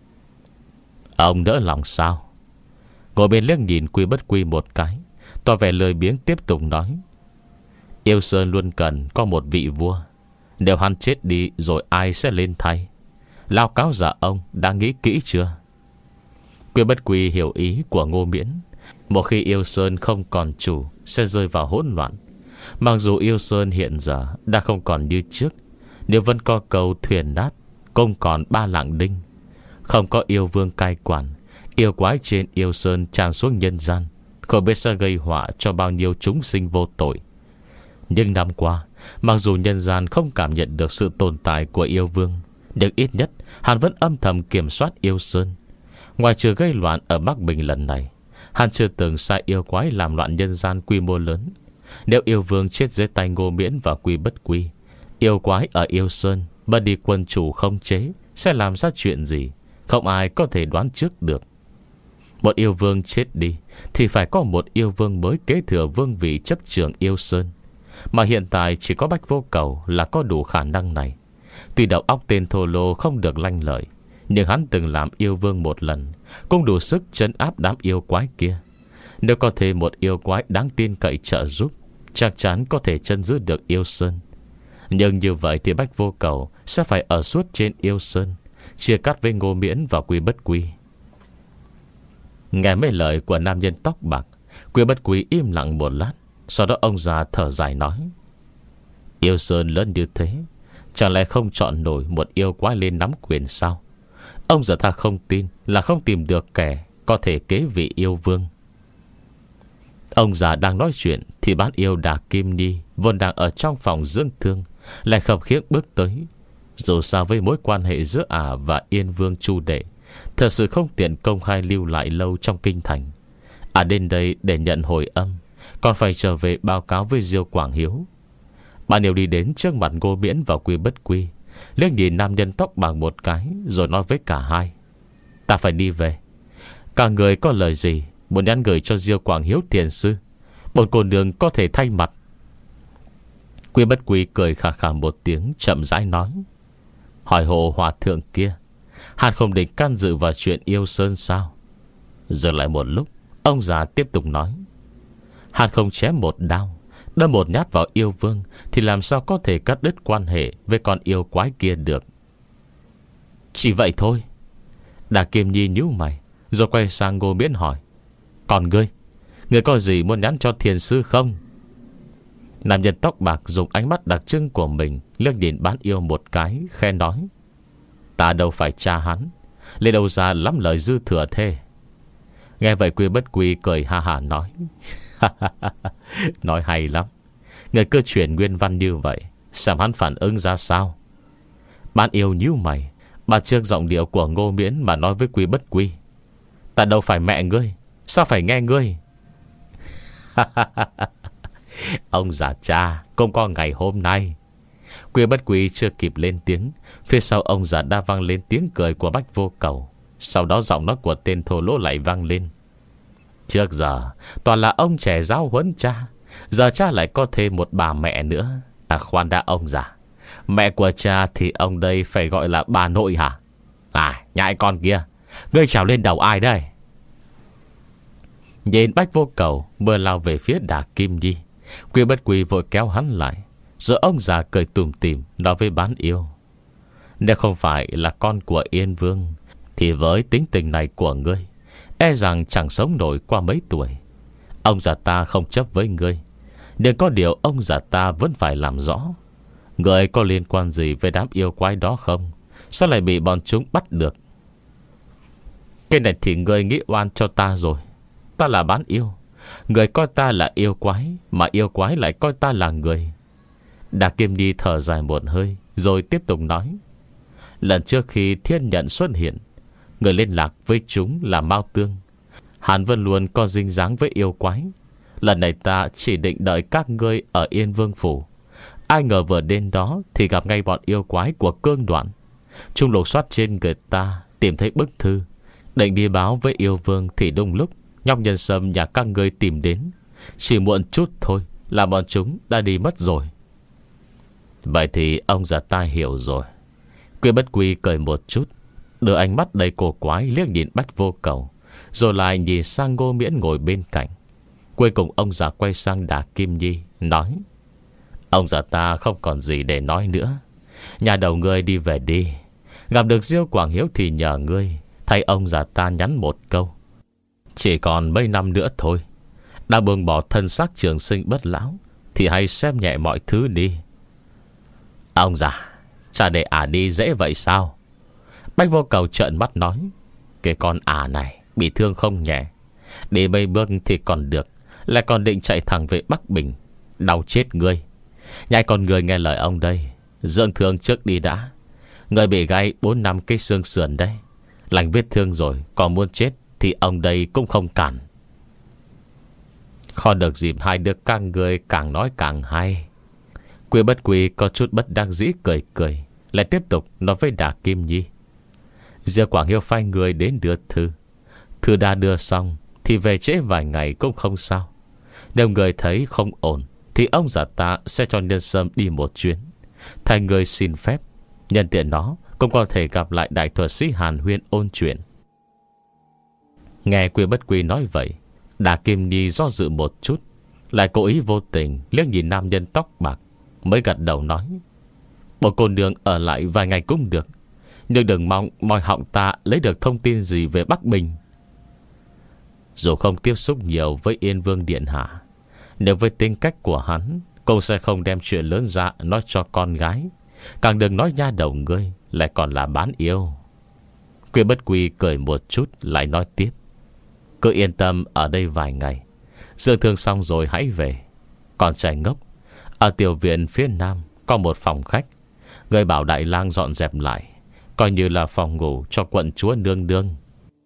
Ông đỡ lòng sao? Ngồi bên liếc nhìn Quy Bất Quy một cái, tỏ vẻ lười biếng tiếp tục nói. Yêu Sơn luôn cần có một vị vua. Nếu hắn chết đi rồi ai sẽ lên thay? Lao cáo giả ông đã nghĩ kỹ chưa? Quy Bất Quy hiểu ý của Ngô Miễn. Một khi Yêu Sơn không còn chủ, sẽ rơi vào hỗn loạn. Mặc dù Yêu Sơn hiện giờ đã không còn như trước, nếu vẫn có cầu thuyền nát, không còn ba lạng đinh, không có yêu vương cai quản, yêu quái trên Yêu Sơn tràn xuống nhân gian, không biết sẽ gây họa cho bao nhiêu chúng sinh vô tội. Nhưng năm qua, Mặc dù nhân gian không cảm nhận được sự tồn tại của yêu vương, nhưng ít nhất hắn vẫn âm thầm kiểm soát yêu sơn. Ngoài trừ gây loạn ở Bắc Bình lần này, hắn chưa từng sai yêu quái làm loạn nhân gian quy mô lớn. Nếu yêu vương chết dưới tay Ngô Miễn và Quy Bất Quy, yêu quái ở yêu sơn mất đi quân chủ không chế, sẽ làm ra chuyện gì không ai có thể đoán trước được. Một yêu vương chết đi thì phải có một yêu vương mới kế thừa vương vị chấp trưởng yêu sơn. Mà hiện tại chỉ có Bách Vô Cầu là có đủ khả năng này. Tuy đầu óc tên thô lô không được lanh lợi, nhưng hắn từng làm yêu vương một lần, cũng đủ sức trấn áp đám yêu quái kia. Nếu có thêm một yêu quái đáng tin cậy trợ giúp, chắc chắn có thể chân giữ được yêu sơn. Nhưng như vậy thì Bách Vô Cầu sẽ phải ở suốt trên yêu sơn, chia cắt với Ngô Miễn và Quy Bất Quy. Nghe mấy lời của nam nhân tóc bạc, Quy Bất Quy im lặng một lát. Sau đó ông già thở dài nói: Yêu sơn lớn như thế, chẳng lẽ không chọn nổi một yêu quái lên nắm quyền sao? Ông già ta không tin là không tìm được kẻ có thể kế vị yêu vương. Ông già đang nói chuyện thì bán yêu Đà Kim Nhi vốn đang ở trong phòng dưỡng thương lại khập khiễng bước tới. Dù sao với mối quan hệ giữa ả và Yên Vương Chu Đệ, thật sự không tiện công khai lưu lại lâu trong kinh thành. Ả đến đây để nhận hồi âm, còn phải trở về báo cáo với Diêu Quảng Hiếu. Bà yêu đi đến trước mặt Ngô Miễn và Quy Bất Quy, liếc nhìn nam nhân tóc bạc một cái, rồi nói với cả hai: Ta phải đi về. Cả người có lời gì muốn nhắn gửi cho Diêu Quảng Hiếu thiền sư, bổn cô nương có thể thay mặt. Quy Bất Quy cười khà khà một tiếng, chậm rãi nói: Hỏi hộ hòa thượng kia, hắn không định can dự vào chuyện yêu sơn sao? Dừng lại một lúc, ông già tiếp tục nói: Hắn không chém một đao, đâm một nhát vào yêu vương, thì làm sao có thể cắt đứt quan hệ với con yêu quái kia được? Chỉ vậy thôi. Đà Kim Nhi nhíu mày, rồi quay sang Ngô Miễn hỏi: Còn ngươi, ngươi có gì muốn nhắn cho thiền sư không? Nam nhân tóc bạc dùng ánh mắt đặc trưng của mình liếc nhìn bán yêu một cái, khe nói: Ta đâu phải cha hắn, lấy đâu ra lắm lời dư thừa thế. Nghe vậy Quy Bất Quy cười ha hả nói: Nói hay lắm. Người cứ chuyển nguyên văn như vậy, xem hắn phản ứng ra sao. Bán yêu nhíu mày, bà trước giọng điệu của Ngô Miễn mà nói với Quy Bất Quy: Ta đâu phải mẹ ngươi, sao phải nghe ngươi? Ông già cha không có ngày hôm nay. Quy Bất Quy chưa kịp lên tiếng, phía sau ông già đã vang lên tiếng cười của Bách Vô Cầu. Sau đó giọng nói của tên thô lỗ lại vang lên: Trước giờ toàn là ông trẻ giáo huấn cha, giờ cha lại có thêm một bà mẹ nữa. À khoan đã ông già, mẹ của cha thì ông đây phải gọi là bà nội hả? À nhãi con kia, ngươi trèo lên đầu ai đây? Nhìn Bách Vô Cầu vừa lao về phía Đà Kim Nhi, Quy Bất Quy vội kéo hắn lại. Rồi ông già cười tủm tỉm nói với bán yêu: Nếu không phải là con của Yên Vương, thì với tính tình này của ngươi, e rằng chẳng sống nổi qua mấy tuổi. Ông già ta không chấp với ngươi, nhưng có điều ông già ta vẫn phải làm rõ: Ngươi có liên quan gì với đám yêu quái đó không? Sao lại bị bọn chúng bắt được? Cái này thì ngươi nghĩ oan cho ta rồi. Ta là bán yêu, người coi ta là yêu quái, mà yêu quái lại coi ta là người. Đà Kim Nhi thở dài một hơi, rồi tiếp tục nói: Lần trước khi thiên nhận xuất hiện, người liên lạc với chúng là Mao Tương. Hắn vẫn luôn có dinh dáng với yêu quái. Lần này ta chỉ định đợi các ngươi ở Yên Vương Phủ. Ai ngờ vừa đến đó thì gặp ngay bọn yêu quái của Cương Đoạn. Chúng lục soát trên người ta, tìm thấy bức thư, định đi báo với yêu vương thì đúng lúc nhóc nhân sâm nhà các ngươi tìm đến. Chỉ muộn chút thôi là bọn chúng đã đi mất rồi. Vậy thì ông già ta hiểu rồi. Quy Bất Quy cười một chút, đưa ánh mắt đầy cổ quái liếc nhìn Bách Vô Cầu, rồi lại nhìn sang Ngô Miễn ngồi bên cạnh. Cuối cùng ông già quay sang Đà Kim Nhi nói: Ông già ta không còn gì để nói nữa. Nhà đầu ngươi đi về đi. Gặp được Diêu Quảng Hiếu thì nhờ ngươi thay ông già ta nhắn một câu: Chỉ còn mấy năm nữa thôi, đã buông bỏ thân xác trường sinh bất lão, thì hãy xem nhẹ mọi thứ đi. Ông già, chả để ả đi dễ vậy sao? Bách Vô Cầu trợn mắt nói: Cái con ả này bị thương không nhẹ, đi mấy bước thì còn được, lại còn định chạy thẳng về Bắc Bình. Đau chết ngươi. Nhãi con người nghe lời ông đây. Dưỡng thương trước đi đã. Người bị gãy bốn năm cái xương sườn đấy. Lành vết thương rồi, còn muốn chết thì ông đây cũng không cản. Khó được dịp hai đứa các người càng nói càng hay. Quy Bất Quy có chút bất đắc dĩ cười cười, lại tiếp tục nói với Đà Kim Nhi. Diệp Quảng Hiếu phái người đến đưa thư. Thư đã đưa xong thì về trễ vài ngày cũng không sao. Nếu người thấy không ổn thì ông già ta sẽ cho Nhân Sâm đi một chuyến. Thay người xin phép, nhân tiện nó cũng có thể gặp lại đại thuật sĩ Hàn Huyên ôn chuyện. Nghe Quy Bất Quy nói vậy, Đà Kim Nhi do dự một chút, lại cố ý vô tình liếc nhìn nam nhân tóc bạc, mới gật đầu nói: Bộ cô nương ở lại vài ngày cũng được, nhưng đừng mong moi họng ta lấy được thông tin gì về Bắc Bình. Dù không tiếp xúc nhiều với Yên Vương Điện Hạ, nếu với tính cách của hắn, cô sẽ không đem chuyện lớn ra nói cho con gái. Càng đừng nói nha đầu ngươi lại còn là bán yêu. Quy Bất Quy cười một chút, lại nói tiếp: Cứ yên tâm ở đây vài ngày, dưỡng thương xong rồi hãy về. Còn trai ngốc, ở tiểu viện phía nam có một phòng khách, người bảo đại lang dọn dẹp lại, coi như là phòng ngủ cho quận chúa nương nương.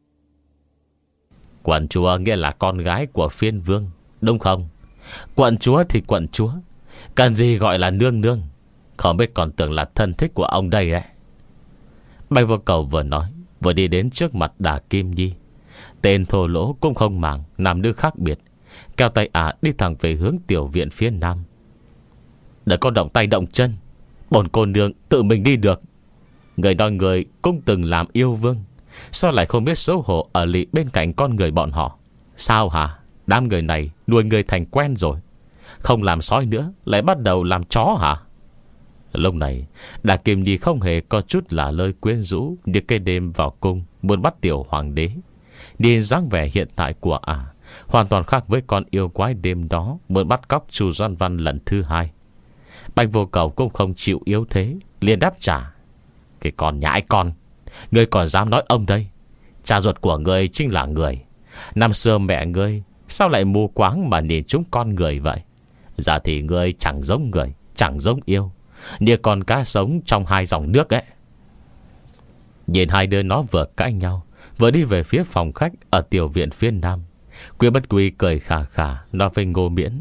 Quận chúa nghĩa là con gái của phiên vương, đúng không? Quận chúa thì quận chúa, cần gì gọi là nương nương? Không biết còn tưởng là thân thích của ông đây ấy. Bạch Vô Cầu vừa nói, vừa đi đến trước mặt Đà Kim Nhi. Tên thô lỗ cũng không màng nam nữ khác biệt, kéo tay ả đi thẳng về hướng tiểu viện phía nam. Đừng có động tay động chân, bổn cô nương tự mình đi được. Người nói người cũng từng làm yêu vương, sao lại không biết xấu hổ ở lì bên cạnh con người bọn họ? Sao hả? Đám người này nuôi người thành quen rồi, không làm sói nữa lại bắt đầu làm chó hả? Lúc này Đà Kim Nhi không hề có chút là lời quyến rũ như cái đêm vào cung muốn bắt tiểu hoàng đế. Nhìn dáng vẻ hiện tại của ả à, hoàn toàn khác với con yêu quái đêm đó muốn bắt cóc Chu Doan Văn lần thứ hai. Bạch Vô Cầu cũng không chịu yếu thế, liền đáp trả: Cái con nhãi con, ngươi còn dám nói ông đây? Cha ruột của ngươi chính là người. Năm xưa mẹ ngươi sao lại mù quáng mà nhìn chúng con người vậy? Giờ thì ngươi chẳng giống người, chẳng giống yêu, như con cá sống trong hai dòng nước ấy. Nhìn hai đứa nó vừa cãi nhau, vừa đi về phía phòng khách ở tiểu viện phía nam, Quy Bất Quy cười khà khà nói với Ngô Miễn: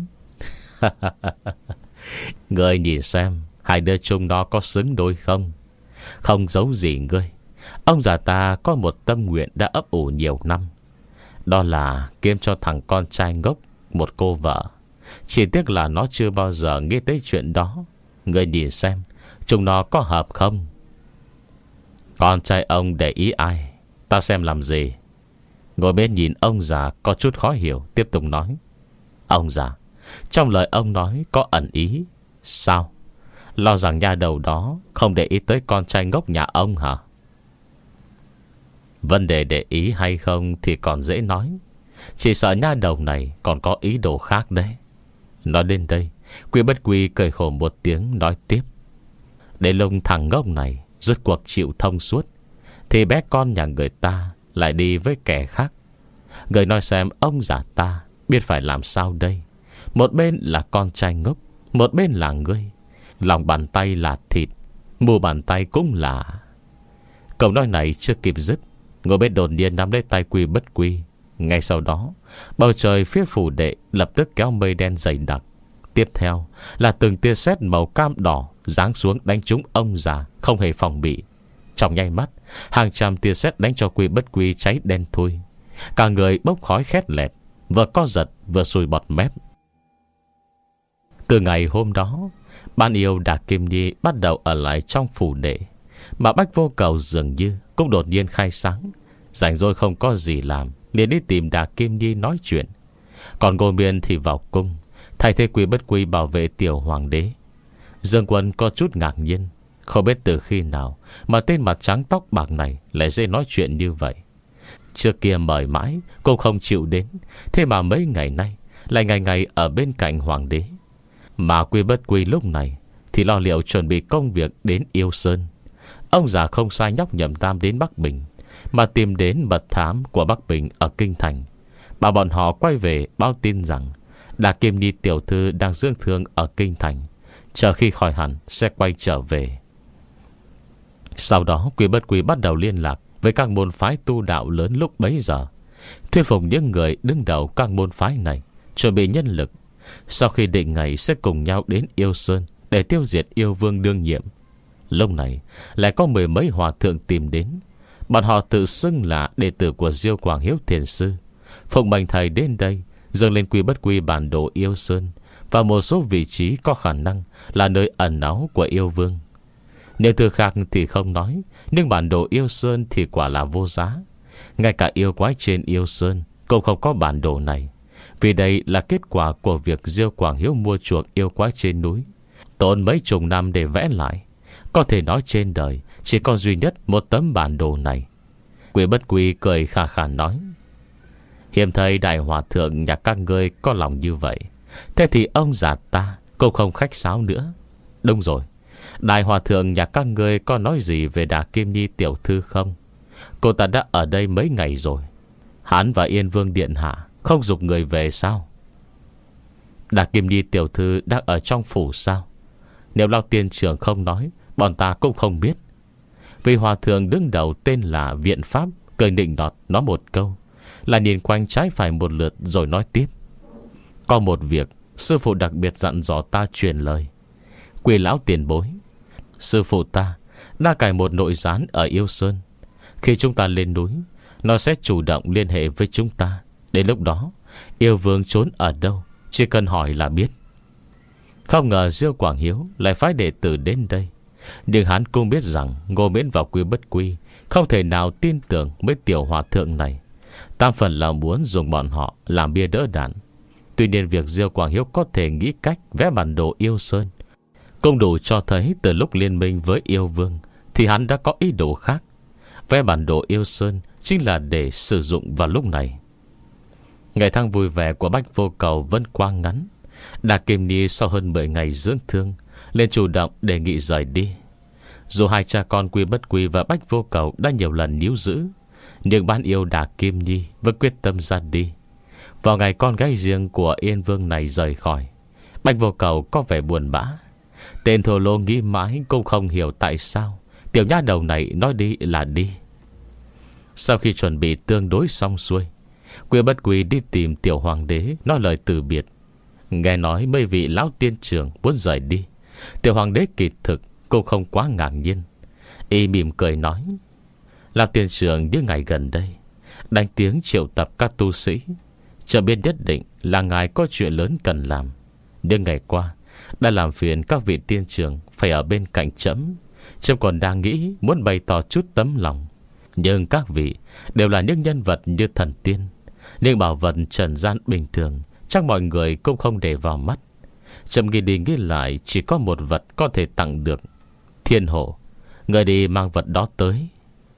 Ngươi nhìn xem hai đứa chúng nó có xứng đôi không? Không giấu gì ngươi, ông già ta có một tâm nguyện đã ấp ủ nhiều năm, đó là kiếm cho thằng con trai ngốc một cô vợ. Chỉ tiếc là nó chưa bao giờ nghĩ tới chuyện đó. Ngươi nhìn xem chúng nó có hợp không? Con trai ông để ý ai, ta xem làm gì? Ngồi bên nhìn ông già có chút khó hiểu, tiếp tục nói: Ông già, trong lời ông nói có ẩn ý. Sao? Lo rằng nha đầu đó không để ý tới con trai ngốc nhà ông hả? Vấn đề để ý hay không thì còn dễ nói, chỉ sợ nha đầu này còn có ý đồ khác đấy. Nói đến đây, Quy Bất Quy cười khổ một tiếng, nói tiếp: Để lông thằng ngốc này rốt cuộc chịu thông suốt, thì bé con nhà người ta lại đi với kẻ khác. Người nói xem ông già ta biết phải làm sao đây? Một bên là con trai ngốc, một bên là ngươi. Lòng bàn tay là thịt, mu bàn tay cũng là... Câu nói này chưa kịp dứt, ngồi bên đột nhiên nắm lấy tay Quy Bất Quy. Ngay sau đó, bầu trời phía phủ đệ lập tức kéo mây đen dày đặc. Tiếp theo là từng tia sét màu cam đỏ giáng xuống đánh trúng ông già không hề phòng bị. Trong nháy mắt, hàng trăm tia sét đánh cho Quy Bất Quy cháy đen thui. Cả người bốc khói khét lẹt, vừa co giật vừa sùi bọt mép. Từ ngày hôm đó, Ban Yêu Đà Kim Nhi bắt đầu ở lại trong phủ đệ, mà Bách Vô Cầu dường như cũng đột nhiên khai sáng, rảnh rỗi không có gì làm, liền đi tìm Đà Kim Nhi nói chuyện. Còn Ngô Miên thì vào cung, thay thế Quy Bất Quy bảo vệ tiểu hoàng đế. Dương Quân có chút ngạc nhiên, không biết từ khi nào mà tên mặt trắng tóc bạc này lại dễ nói chuyện như vậy. Trước kia mời mãi cô không chịu đến, thế mà mấy ngày nay lại ngày ngày ở bên cạnh hoàng đế. Mà Quy Bất Quy lúc này thì lo liệu chuẩn bị công việc đến Yêu Sơn. Ông già không sai nhóc Nhậm Tam đến Bắc Bình, mà tìm đến mật thám của Bắc Bình ở Kinh Thành, bảo bọn họ quay về báo tin rằng Đà Kim Nhi tiểu thư đang dưỡng thương ở Kinh Thành, Chờ khi khỏi hẳn sẽ quay trở về. Sau đó Quy Bất Quy bắt đầu liên lạc với các môn phái tu đạo lớn lúc bấy giờ, thuyết phục những người đứng đầu các môn phái này chuẩn bị nhân lực. Sau khi định ngày sẽ cùng nhau đến Yêu Sơn để tiêu diệt yêu vương đương nhiệm. Lúc này lại có mười mấy hòa thượng tìm đến. Bọn họ tự xưng là đệ tử của Diêu Quảng Hiếu Thiền Sư, phụng mệnh thầy đến đây dâng lên Quy Bất Quy bản đồ Yêu Sơn và một số vị trí có khả năng là nơi ẩn náu của yêu vương. Nếu từ khác thì không nói, nhưng bản đồ Yêu Sơn thì quả là vô giá. Ngay cả yêu quái trên Yêu Sơn cũng không có bản đồ này, vì đây là kết quả của việc Diêu Quảng Hiếu mua chuộc yêu quái trên núi, tốn mấy chục năm để vẽ lại. Có thể nói trên đời chỉ có duy nhất một tấm bản đồ này. Quy Bất Quy cười khà khà nói: hiếm thấy đại hòa thượng nhà các ngươi có lòng như vậy. Thế thì ông già ta cũng không khách sáo nữa. Đúng rồi, đại hòa thượng nhà các ngươi có nói gì về Đà Kim Nhi tiểu thư không? Cô ta đã ở đây mấy ngày rồi. Hắn và Yên Vương điện hạ không giục người về sao? Đà Kim Nhi tiểu thư đang ở trong phủ sao? Nếu Lão Tiên trưởng không nói, bọn ta cũng không biết. Vì hòa thượng đứng đầu tên là Viện Pháp cười nịnh nọt nói một câu, là nhìn quanh trái phải một lượt rồi nói tiếp: có một việc sư phụ đặc biệt dặn dò ta truyền lời. Quy lão tiền bối, sư phụ ta đã cài một nội gián ở Yêu Sơn. Khi chúng ta lên núi, nó sẽ chủ động liên hệ với chúng ta. Đến lúc đó, yêu vương trốn ở đâu chỉ cần hỏi là biết. Không ngờ Diêu Quảng Hiếu lại phái đệ tử đến đây, nhưng hắn cũng biết rằng Ngô Miễn và Quy Bất Quy không thể nào tin tưởng mấy tiểu hòa thượng này. Tam phần là muốn dùng bọn họ làm bia đỡ đạn. Tuy nhiên việc Diêu Quảng Hiếu có thể nghĩ cách vẽ bản đồ Yêu Sơn cũng đủ cho thấy từ lúc liên minh với yêu vương thì hắn đã có ý đồ khác. Vẽ bản đồ Yêu Sơn chính là để sử dụng vào lúc này. Ngày tháng vui vẻ của Bách Vô Cầu vẫn qua ngắn. Đà Kim Ni sau hơn mười ngày dưỡng thương lên chủ động đề nghị rời đi. Dù hai cha con Quy Bất Quy và Bách Vô Cầu đã nhiều lần níu giữ, nhưng ban yêu Đà Kim Nhi vẫn quyết tâm ra đi. Vào ngày con gái riêng của Yên Vương này rời khỏi, Bách Vô Cầu có vẻ buồn bã. Tên thổ lô nghĩ mãi cũng không hiểu tại sao tiểu nha đầu này nói đi là đi. Sau khi chuẩn bị tương đối xong xuôi, Quy Bất Quy đi tìm tiểu hoàng đế nói lời từ biệt. Nghe nói mấy vị lão tiên trưởng muốn rời đi, tiểu hoàng đế kỳ thực cũng không quá ngạc nhiên. Y mỉm cười nói: lão tiên trưởng những ngày gần đây đánh tiếng triệu tập các tu sĩ, chờ biết nhất định là ngài có chuyện lớn cần làm. Nhưng ngày qua đã làm phiền các vị tiên trưởng phải ở bên cạnh trẫm. Trẫm còn đang nghĩ muốn bày tỏ chút tấm lòng. Nhưng các vị đều là những nhân vật như thần tiên, nhưng bảo vật trần gian bình thường chắc mọi người cũng không để vào mắt. Trẫm nghĩ đi nghĩ lại, chỉ có một vật có thể tặng được: Thiên Hổ. Người đi mang vật đó tới.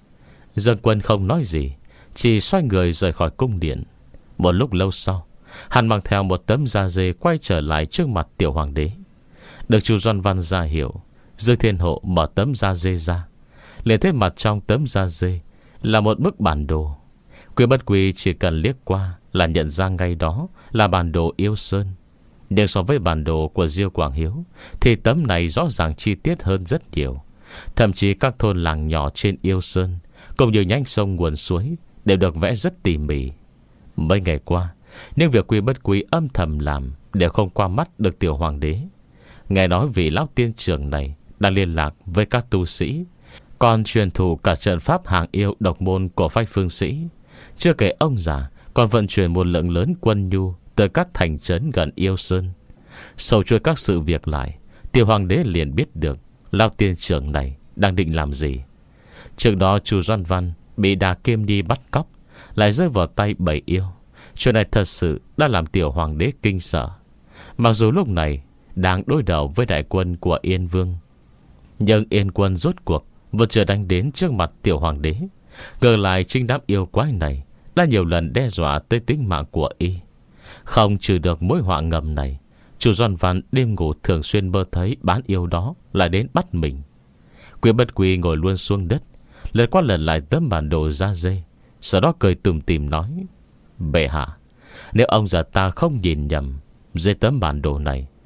Dương Quân không nói gì, chỉ xoay người rời khỏi cung điện. Một lúc lâu sau, hắn mang theo một tấm da dê quay trở lại trước mặt tiểu hoàng đế. Được Chu Doan Văn ra hiểu, Dương Thiên Hộ mở tấm da dê ra, liền thấy mặt trong tấm da dê là một bức bản đồ. Quy Bất Quy chỉ cần liếc qua là nhận ra ngay đó là bản đồ Yêu Sơn. Nhưng so với bản đồ của Diêu Quảng Hiếu thì tấm này rõ ràng chi tiết hơn rất nhiều. Thậm chí các thôn làng nhỏ trên Yêu Sơn cũng như nhánh sông nguồn suối đều được vẽ rất tỉ mỉ. Mấy ngày qua, nhưng việc Quy Bất Quy âm thầm làm đều không qua mắt được tiểu hoàng đế. Nghe nói vị lão tiên trưởng này đang liên lạc với các tu sĩ, còn truyền thủ cả trận pháp hàng yêu độc môn của phái phương sĩ. Chưa kể ông già còn vận chuyển một lượng lớn quân nhu từ các thành trấn gần Yêu Sơn. Sầu chuôi các sự việc lại, tiểu hoàng đế liền biết được lão tiên trưởng này đang định làm gì. Trước đó Chu Doan Văn bị Đà Kim Nhi bắt cóc, lại rơi vào tay bầy yêu. Chuyện này thật sự đã làm tiểu hoàng đế kinh sợ. Mặc dù lúc này đang đối đầu với đại quân của Yên Vương, nhưng Yên quân rốt cuộc vẫn chưa đánh đến trước mặt tiểu hoàng đế. Ngờ lại chính đám yêu quái này đã nhiều lần đe dọa tới tính mạng của y. Không trừ được mối họa ngầm này, Chu Doan Văn đêm ngủ thường xuyên mơ thấy bán yêu đó lại đến bắt mình. Quy Bất Quy ngồi luôn xuống đất, lần qua lần lại tấm bản đồ da dê, sau đó cười tủm tỉm nói: bệ hạ, nếu ông già ta không nhìn nhầm, dưới tấm bản đồ này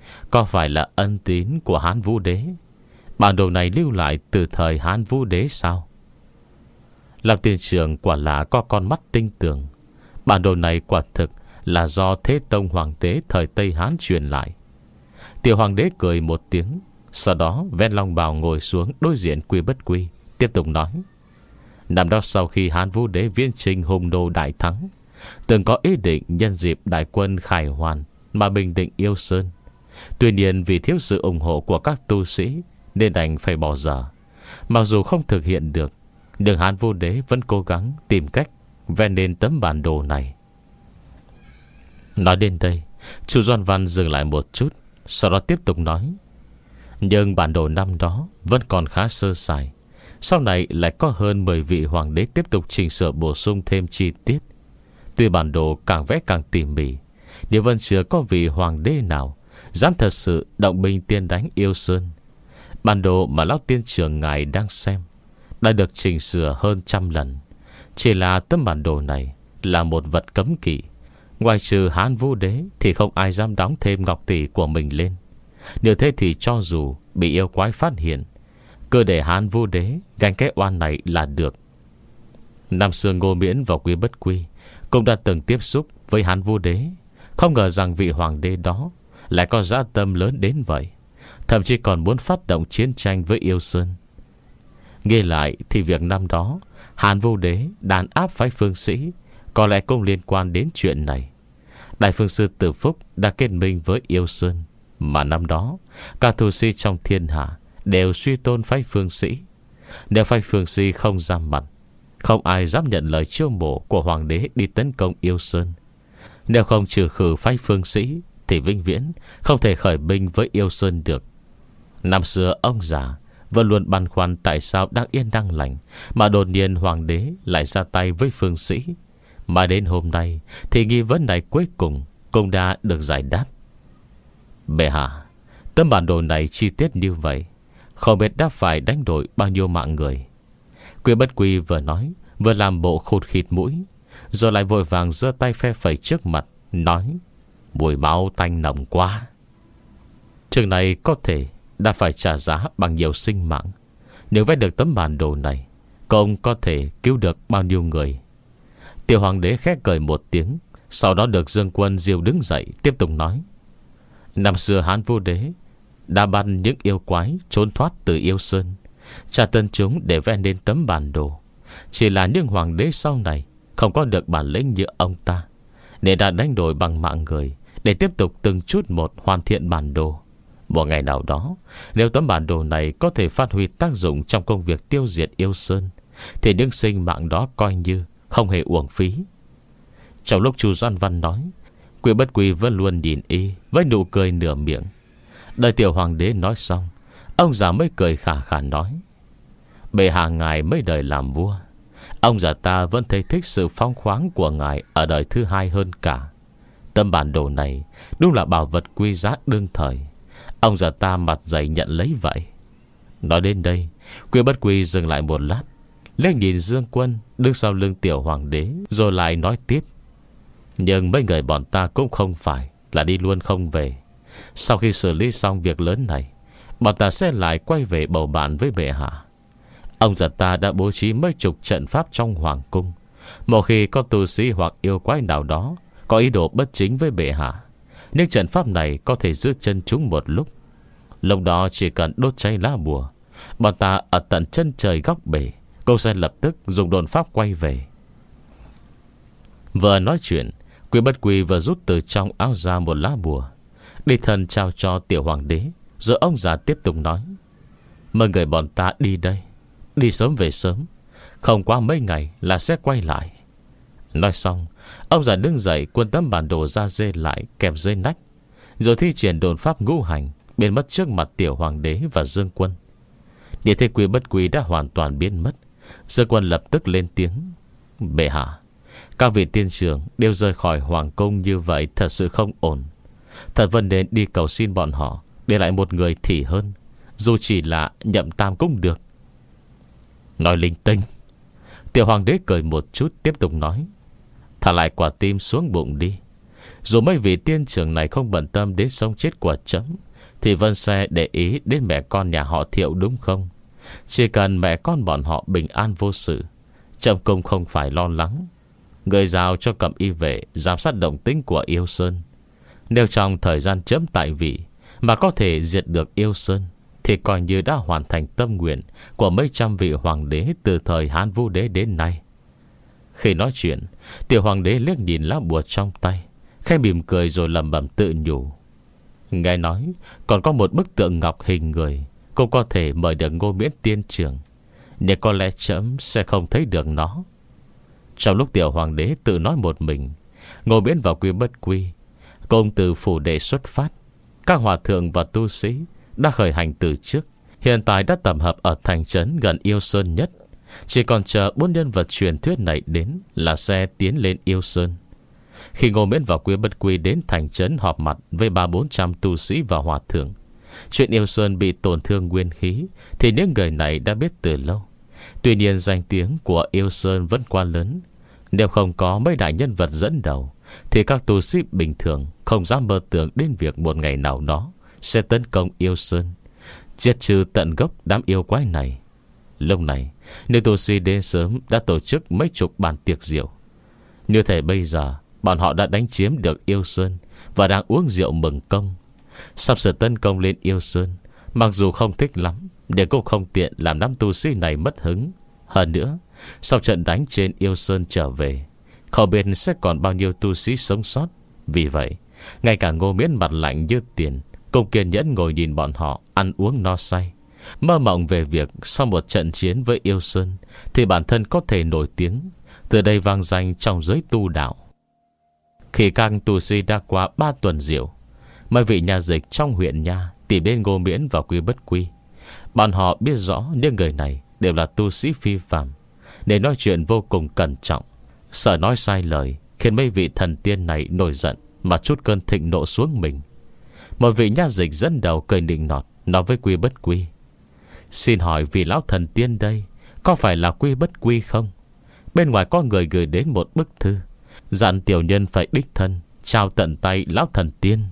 có phải là ân tín của Hán Vũ Đế? Bản đồ này lưu lại từ thời Hán Vũ Đế sao? Làm tiên trưởng quả là có con mắt tinh tường. Bản đồ này quả thực là do Thế Tông Hoàng đế thời Tây Hán truyền lại. Tiểu Hoàng đế cười một tiếng, sau đó ven long bào ngồi xuống đối diện Quy Bất Quy, tiếp tục nói: năm đó sau khi Hán Vũ Đế viễn chinh hùng đô đại thắng, từng có ý định nhân dịp đại quân khải hoàn mà bình định Yêu Sơn. Tuy nhiên vì thiếu sự ủng hộ của các tu sĩ nên đành phải bỏ dở. Mặc dù không thực hiện được, nhưng Hán Vũ Đế vẫn cố gắng tìm cách vẽ nên tấm bản đồ này. Nói đến đây, Chu Doan Văn dừng lại một chút, sau đó tiếp tục nói: nhưng bản đồ năm đó vẫn còn khá sơ sài. Sau này lại có hơn mười vị hoàng đế tiếp tục chỉnh sửa bổ sung thêm chi tiết. Tuy bản đồ càng vẽ càng tỉ mỉ, nhưng vẫn chưa có vị hoàng đế nào dám thật sự động binh tiên đánh Yêu Sơn. Bản đồ mà lão tiên trưởng ngài đang xem đã được chỉnh sửa hơn trăm lần. Chỉ là tấm bản đồ này là một vật cấm kỵ. Ngoài trừ Hán Vũ Đế thì không ai dám đóng thêm ngọc tỷ của mình lên. Nếu thế thì cho dù bị yêu quái phát hiện, cứ để Hán Vũ Đế gánh cái oan này là được. Năm xưa Ngô Miễn và Quy Bất Quy cũng đã từng tiếp xúc với Hán Vũ Đế. Không ngờ rằng vị hoàng đế đó lại có dã tâm lớn đến vậy, thậm chí còn muốn phát động chiến tranh với Yêu Sơn. Nghe lại thì việc năm đó Hán Vũ Đế đàn áp phái Phương Sĩ có lẽ cũng liên quan đến chuyện này. Đại Phương Sư Tử Phúc đã kết minh với Yêu Sơn, mà năm đó các tu sĩ trong thiên hạ đều suy tôn phái Phương Sĩ. Nếu phái Phương Sĩ không ra mặt, không ai dám nhận lời chiêu mộ của hoàng đế đi tấn công Yêu Sơn. Nếu không trừ khử phái Phương Sĩ thì vĩnh viễn không thể khởi binh với Yêu Sơn được. Năm xưa ông già vẫn luôn băn khoăn tại sao đang yên đang lành mà đột nhiên hoàng đế lại ra tay với Phương Sĩ. Mà đến hôm nay thì nghi vấn này cuối cùng cũng đã được giải đáp. Bệ hạ, tấm bản đồ này chi tiết như vậy, không biết đã phải đánh đổi bao nhiêu mạng người. Quy Bất Quy vừa nói vừa làm bộ khụt khịt mũi, rồi lại vội vàng giơ tay phe phẩy trước mặt, nói: mùi máu tanh nồng quá. Trường này có thể đã phải trả giá bằng nhiều sinh mạng. Nếu vẽ được tấm bản đồ này, công có thể cứu được bao nhiêu người. Tiểu hoàng đế khẽ cười một tiếng, sau đó được Dương Quân Diêu đứng dậy tiếp tục nói: năm xưa Hán Vũ Đế đã ban những yêu quái trốn thoát từ Yêu Sơn, trả tân chúng để vẽ nên tấm bản đồ. Chỉ là những hoàng đế sau này không có được bản lĩnh như ông ta, nên đã đánh đổi bằng mạng người để tiếp tục từng chút một hoàn thiện bản đồ. Một ngày nào đó, nếu tấm bản đồ này có thể phát huy tác dụng trong công việc tiêu diệt Yêu Sơn, thì những sinh mạng đó coi như không hề uổng phí. Trong lúc Chu Doan Văn nói, Quy Bất Quy vẫn luôn nhìn y với nụ cười nửa miệng. Đợi tiểu hoàng đế nói xong, ông già mới cười khà khà nói: bệ hạ ngài mấy đời làm vua, ông già ta vẫn thấy thích sự phóng khoáng của ngài ở đời thứ hai hơn cả. Tấm bản đồ này đúng là bảo vật quý giá đương thời, ông già ta mặt dày nhận lấy vậy. Nói đến đây, Quy Bất Quy dừng lại một lát, liếc nhìn Dương Quân đứng sau lưng tiểu hoàng đế, rồi lại nói tiếp: nhưng mấy người bọn ta cũng không phải là đi luôn không về. Sau khi xử lý xong việc lớn này, bọn ta sẽ lại quay về bầu bạn với bệ hạ. Ông già ta đã bố trí mấy chục trận pháp trong hoàng cung. Một khi có tu sĩ hoặc yêu quái nào đó có ý đồ bất chính với bệ hạ, những trận pháp này có thể giữ chân chúng một lúc. Lúc đó chỉ cần đốt cháy lá bùa, bọn ta ở tận chân trời góc bể cũng sẽ lập tức dùng đồn pháp quay về. Vừa nói chuyện, Quy Bất Quy vừa rút từ trong áo ra một lá bùa, đi thần trao cho tiểu hoàng đế. Rồi ông già tiếp tục nói: mời người bọn ta đi đây, đi sớm về sớm, không qua mấy ngày là sẽ quay lại. Nói xong, ông già đứng dậy cuốn tấm bản đồ da dê lại kẹp dưới nách, rồi thi triển đồn pháp ngũ hành biến mất trước mặt tiểu hoàng đế và Dương Quân. Để thấy Quy Bất Quy đã hoàn toàn biến mất, Dương Quân lập tức lên tiếng: bệ hạ, các vị tiên trưởng đều rời khỏi hoàng cung như vậy thật sự không ổn. Thật vẫn nên đi cầu xin bọn họ để lại một người thì hơn, dù chỉ là Nhậm Tam cũng được. Nói linh tinh. Tiểu hoàng đế cười một chút tiếp tục nói: thả lại quả tim xuống bụng đi. Dù mấy vị tiên trưởng này không bận tâm đến sống chết của trẫm, thì Vân sẽ để ý đến mẹ con nhà họ Thiệu đúng không? Chỉ cần mẹ con bọn họ bình an vô sự, trẫm cũng không phải lo lắng. Người giao cho Cẩm Y vệ giám sát động tĩnh của Yêu Sơn. Nếu trong thời gian trẫm tại vị mà có thể diệt được Yêu Sơn, thì coi như đã hoàn thành tâm nguyện của mấy trăm vị hoàng đế từ thời Hán Vũ Đế đến nay. Khi nói chuyện, tiểu hoàng đế liếc nhìn lá bùa trong tay, khẽ mỉm cười rồi lẩm bẩm tự nhủ. Nghe nói còn có một bức tượng ngọc hình người cũng có thể mời được Ngô Miễn tiên trưởng, nhưng có lẽ trẫm sẽ không thấy được nó. Trong lúc tiểu hoàng đế tự nói một mình, Ngô Miễn vào Quy Bất Quy cùng từ phủ đệ xuất phát. Các hòa thượng và tu sĩ đã khởi hành từ trước, hiện tại đã tập hợp ở thành trấn gần Yêu Sơn nhất. Chỉ còn chờ bốn nhân vật truyền thuyết này đến là xe tiến lên Yêu Sơn. Khi Ngô Miễn vào Quy Bất Quy đến thành trấn họp mặt với ba bốn trăm tu sĩ và hòa thượng, chuyện Yêu Sơn bị tổn thương nguyên khí thì những người này đã biết từ lâu. Tuy nhiên danh tiếng của Yêu Sơn vẫn quá lớn. Nếu không có mấy đại nhân vật dẫn đầu, thì các tu sĩ bình thường không dám mơ tưởng đến việc một ngày nào đó sẽ tấn công Yêu Sơn, diệt trừ tận gốc đám yêu quái này. Lúc này, nữ tu sĩ đến sớm đã tổ chức mấy chục bàn tiệc rượu. Như thể bây giờ bọn họ đã đánh chiếm được Yêu Sơn và đang uống rượu mừng công. Sắp sửa tấn công lên Yêu Sơn, mặc dù không thích lắm, nhưng cũng không tiện làm đám tu sĩ này mất hứng. Hơn nữa, sau trận đánh trên Yêu Sơn trở về, không biết sẽ còn bao nhiêu tu sĩ sống sót. Vì vậy, ngay cả Ngô Miễn mặt lạnh như tiền cũng kiên nhẫn ngồi nhìn bọn họ ăn uống no say, mơ mộng về việc sau một trận chiến với Yêu Sơn thì bản thân có thể nổi tiếng, từ đây vang danh trong giới tu đạo. Khi các tu sĩ đã qua ba tuần rượu, mấy vị nhà dịch trong huyện nha tìm đến Ngô Miễn vào Quy Bất Quy. Bọn họ biết rõ những người này đều là tu sĩ phi phàm, để nói chuyện vô cùng cẩn trọng, sợ nói sai lời khiến mấy vị thần tiên này nổi giận mà chút cơn thịnh nộ xuống mình. Một vị nha dịch dẫn đầu cười nịnh nọt nói với Quy Bất Quy: Xin hỏi vị lão thần tiên đây có phải là Quy Bất Quy không? Bên ngoài có người gửi đến một bức thư, dặn tiểu nhân phải đích thân trao tận tay lão thần tiên.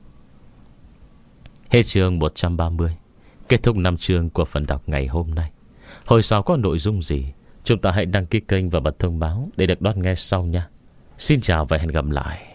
Hết chương một trăm ba mươi. Kết thúc năm chương của phần đọc ngày hôm nay. Hồi sau có nội dung gì, chúng ta hãy đăng ký kênh và bật thông báo để được đón nghe sau nha. Xin chào và hẹn gặp lại.